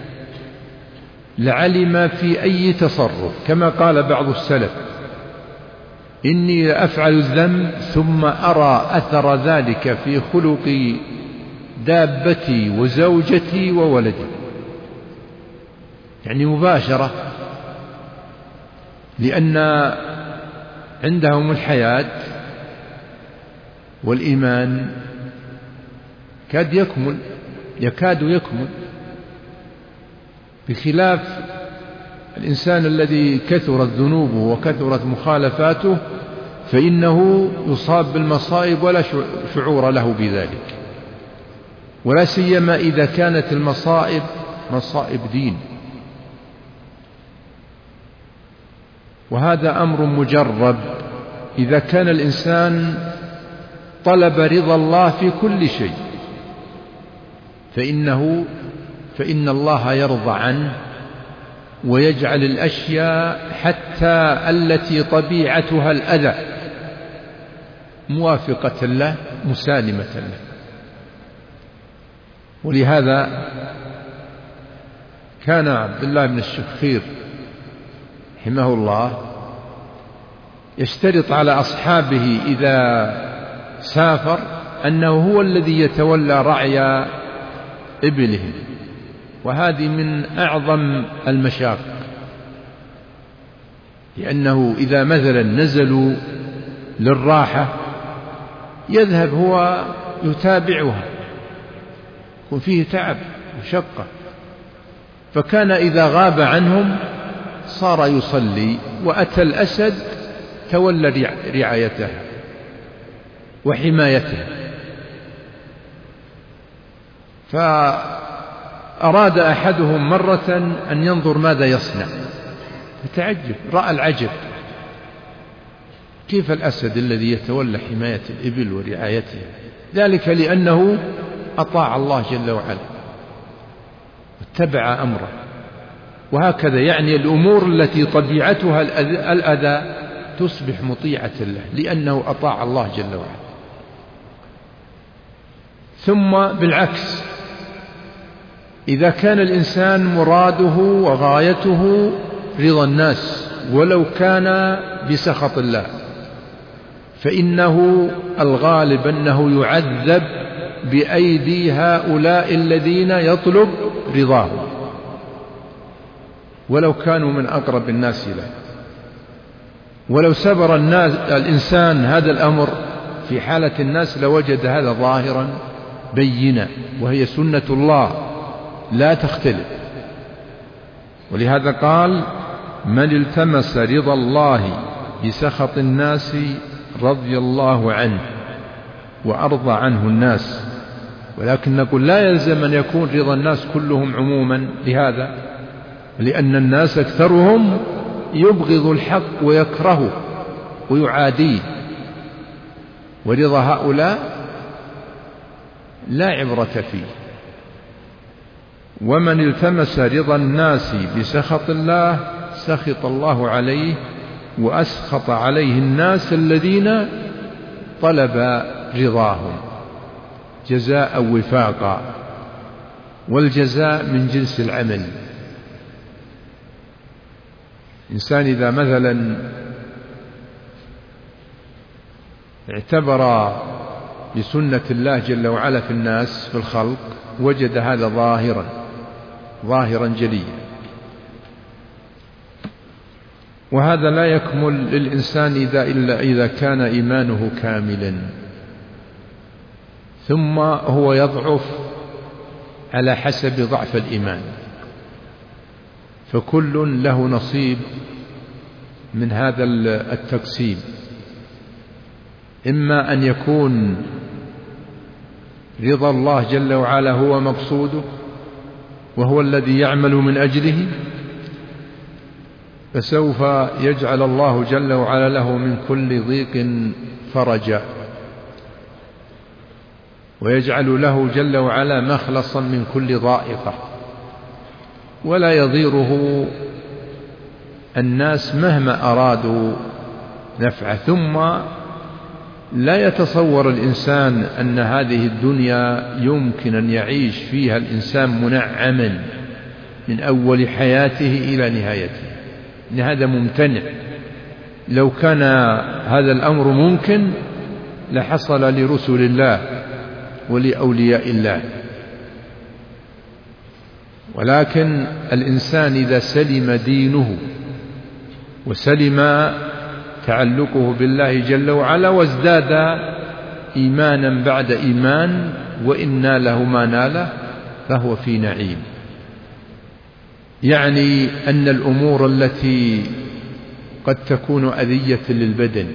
لعلم في أي تصرف، كما قال بعض السلف: إني لأفعل الذنب ثم أرى أثر ذلك في خلق دابتي وزوجتي وولدي، يعني مباشرة، لأن عندهم الحياة والإيمان يكاد يكمل، بخلاف الإنسان الذي كثرت ذنوبه وكثرت مخالفاته فإنه يصاب بالمصائب ولا شعور له بذلك، ولا سيما إذا كانت المصائب مصائب دين. وهذا أمر مجرب. إذا كان الإنسان طلب رضا الله في كل شيء فإن الله يرضى عنه ويجعل الأشياء حتى التي طبيعتها الأذى موافقة له مسالمة له. ولهذا كان عبد الله بن الشخير رحمه الله يشترط على أصحابه إذا سافر أنه هو الذي يتولى رعي إبلهم، وهذه من أعظم المشاق، لأنه إذا مثلا نزلوا للراحة يذهب هو يتابعها، يكون فيه تعب وشقة. فكان إذا غاب عنهم صار يصلي، وأتى الأسد تولى رعايتها وحمايتها. فأراد أحدهم مرة أن ينظر ماذا يصنع، فتعجب، رأى العجب، كيف الأسد الذي يتولى حماية الإبل ورعايتها؟ ذلك لأنه أطاع الله جل وعلا واتبع أمره. وهكذا يعني الأمور التي طبيعتها الأذى تصبح مطيعة له لأنه أطاع الله جل وعلا. ثم بالعكس، إذا كان الإنسان مراده وغايته رضا الناس ولو كان بسخط الله، فإنه الغالب أنه يعذب بأيدي هؤلاء الذين يطلب رضاهم ولو كانوا من أقرب الناس له. ولو سبر الإنسان هذا الأمر في حالة الناس لوجد هذا ظاهرا بينا، وهي سنة الله لا تختلف. ولهذا قال: من التمس رضا الله بسخط الناس رضي الله عنه وأرضى عنه الناس. ولكن نقول لا يلزم أن يكون رضا الناس كلهم عموما، لهذا لأن الناس أكثرهم يبغض الحق ويكرهه ويعاديه، ورضا هؤلاء لا عبرة فيه. ومن التمس رضا الناس بسخط الله سخط الله عليه وأسخط عليه الناس الذين طلب رضاهم جزاء وفاقا، والجزاء من جنس العمل. إنسان إذا مثلا اعتبر بسنة الله جل وعلا في الناس في الخلق وجد هذا ظاهرا جليا، وهذا لا يكمل للإنسان إلا إذا كان إيمانه كاملا، ثم هو يضعف على حسب ضعف الإيمان، فكل له نصيب من هذا التقسيم. إما أن يكون رضا الله جل وعلا هو مقصوده وهو الذي يعمل من أجله، فسوف يجعل الله جل وعلا له من كل ضيق فرجا، ويجعل له جل وعلا مخلصا من كل ضائقة، ولا يضيره الناس مهما أرادوا نفعه. ثم لا يتصور الإنسان أن هذه الدنيا يمكن أن يعيش فيها الإنسان منعما من أول حياته إلى نهايته، إن هذا ممتنع. لو كان هذا الأمر ممكن لحصل لرسل الله ولأولياء الله، ولكن الإنسان إذا سلم دينه وسلم تعلقه بالله جل وعلا وازداد إيمانا بعد إيمان، وإن ناله ما ناله فهو في نعيم. يعني أن الأمور التي قد تكون أذية للبدن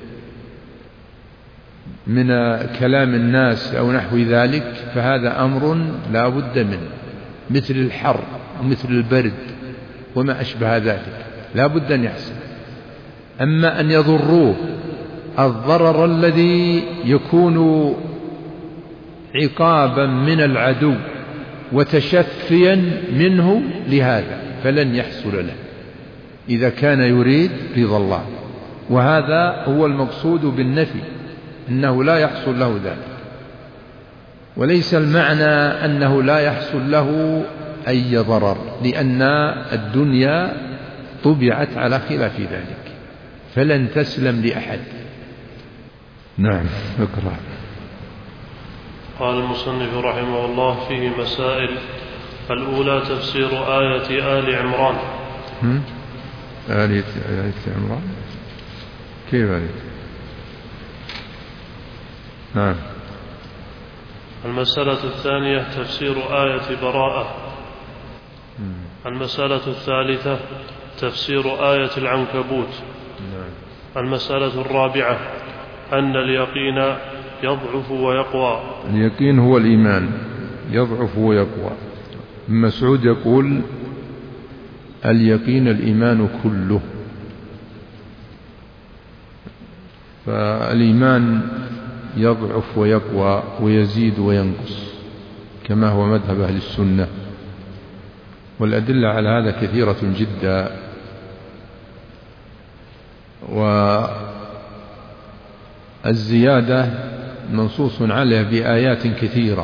من كلام الناس أو نحو ذلك فهذا أمر لا بد منه، مثل الحر ومثل البرد وما أشبه ذلك لا بد أن يحصل. أما أن يضروه الضرر الذي يكون عقابا من العدو وتشفيا منه لهذا فلن يحصل له إذا كان يريد رضا الله، وهذا هو المقصود بالنفي، أنه لا يحصل له ذلك. وليس المعنى أنه لا يحصل له أي ضرر، لأن الدنيا طبعت على خلاف ذلك فلن تسلم لأحد. نعم، اقرأ. قال المصنف رحمه الله: فيه مسائل. الأولى تفسير آية آل عمران. آية عمران كيف آية؟ نعم. المسألة الثانية تفسير آية براءة. المسألة الثالثة تفسير آية العنكبوت. المسألة الرابعة أن اليقين يضعف ويقوى. اليقين هو الإيمان، يضعف ويقوى. ابن مسعود يقول: اليقين الإيمان كله. فالإيمان يضعف ويقوى ويزيد وينقص كما هو مذهب أهل السنة، والأدلة على هذا كثيرة جدا، والزيادة منصوص عليها بآيات كثيرة،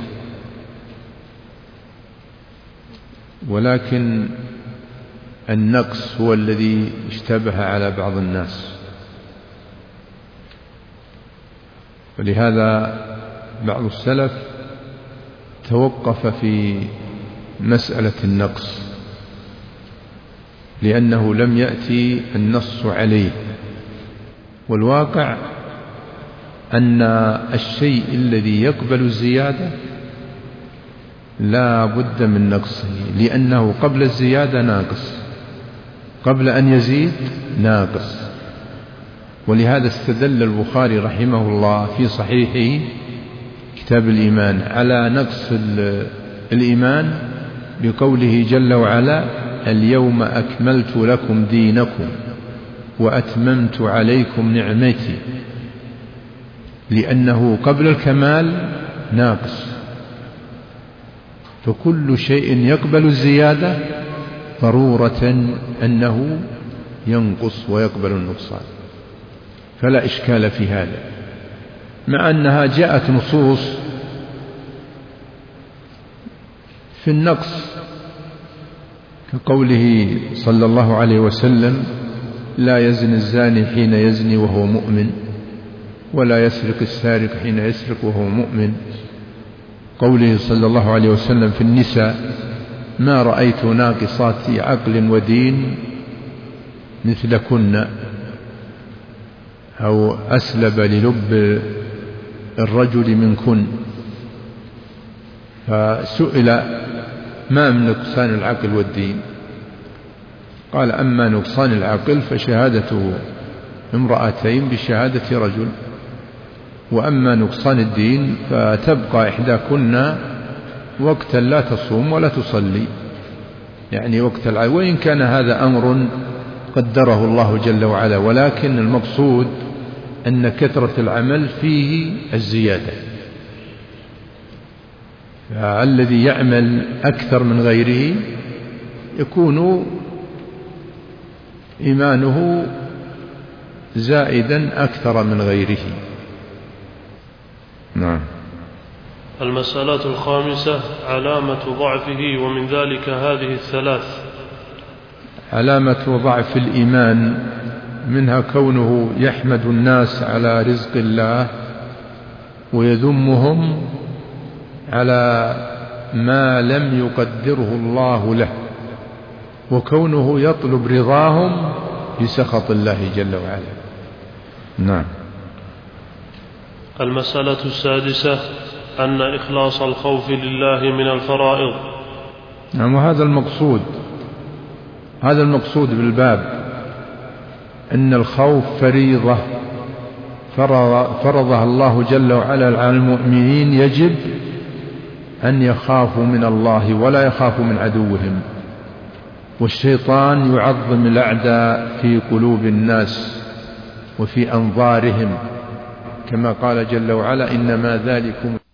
ولكن النقص هو الذي اشتبه على بعض الناس. ولهذا بعض السلف توقف في مسألة النقص لأنه لم يأتي النص عليه، والواقع أن الشيء الذي يقبل الزيادة لا بد من نقصه، لأنه قبل الزيادة ناقص، قبل أن يزيد ناقص. ولهذا استدل البخاري رحمه الله في صحيحه كتاب الإيمان على نقص الإيمان بقوله جل وعلا: اليوم أكملت لكم دينكم وأتممت عليكم نعمتي، لأنه قبل الكمال ناقص، فكل شيء يقبل الزيادة ضرورة أنه ينقص ويقبل النقصان، فلا إشكال في هذا، مع أنها جاءت نصوص في النقص كقوله صلى الله عليه وسلم: لا يزني الزاني حين يزني وهو مؤمن، ولا يسرق السارق حين يسرق وهو مؤمن. قوله صلى الله عليه وسلم في النساء: ما رأيت ناقصات عقل ودين مثلكن، أو أسلب للب الرجل منكن. فسئل: ما من نقصان العقل والدين؟ قال: أما نقصان العقل فشهادة امرأتين بشهادة رجل، وأما نقصان الدين فتبقى إحداكن وقتا لا تصوم ولا تصلي، يعني وقت العقل، وإن كان هذا أمر قدره الله جل وعلا، ولكن المقصود أن كثرة العمل فيه الزيادة، فالذي يعمل أكثر من غيره يكون إيمانه زائدا أكثر من غيره. نعم. المسألة الخامسة: علامة ضعفه، ومن ذلك هذه الثلاث. علامة ضعف الإيمان منها كونه يحمد الناس على رزق الله ويذمهم على ما لم يقدره الله له، وكونه يطلب رضاهم بسخط الله جل وعلا. نعم. المسألة السادسة: أن إخلاص الخوف لله من الفرائض. نعم. وهذا المقصود، هذا المقصود بالباب، أن الخوف فريضة فرضها الله جل وعلا على المؤمنين، يجب أن يخافوا من الله ولا يخافوا من عدوهم. والشيطان يعظم الأعداء في قلوب الناس وفي أنظارهم، كما قال جل وعلا: إنما ذلكم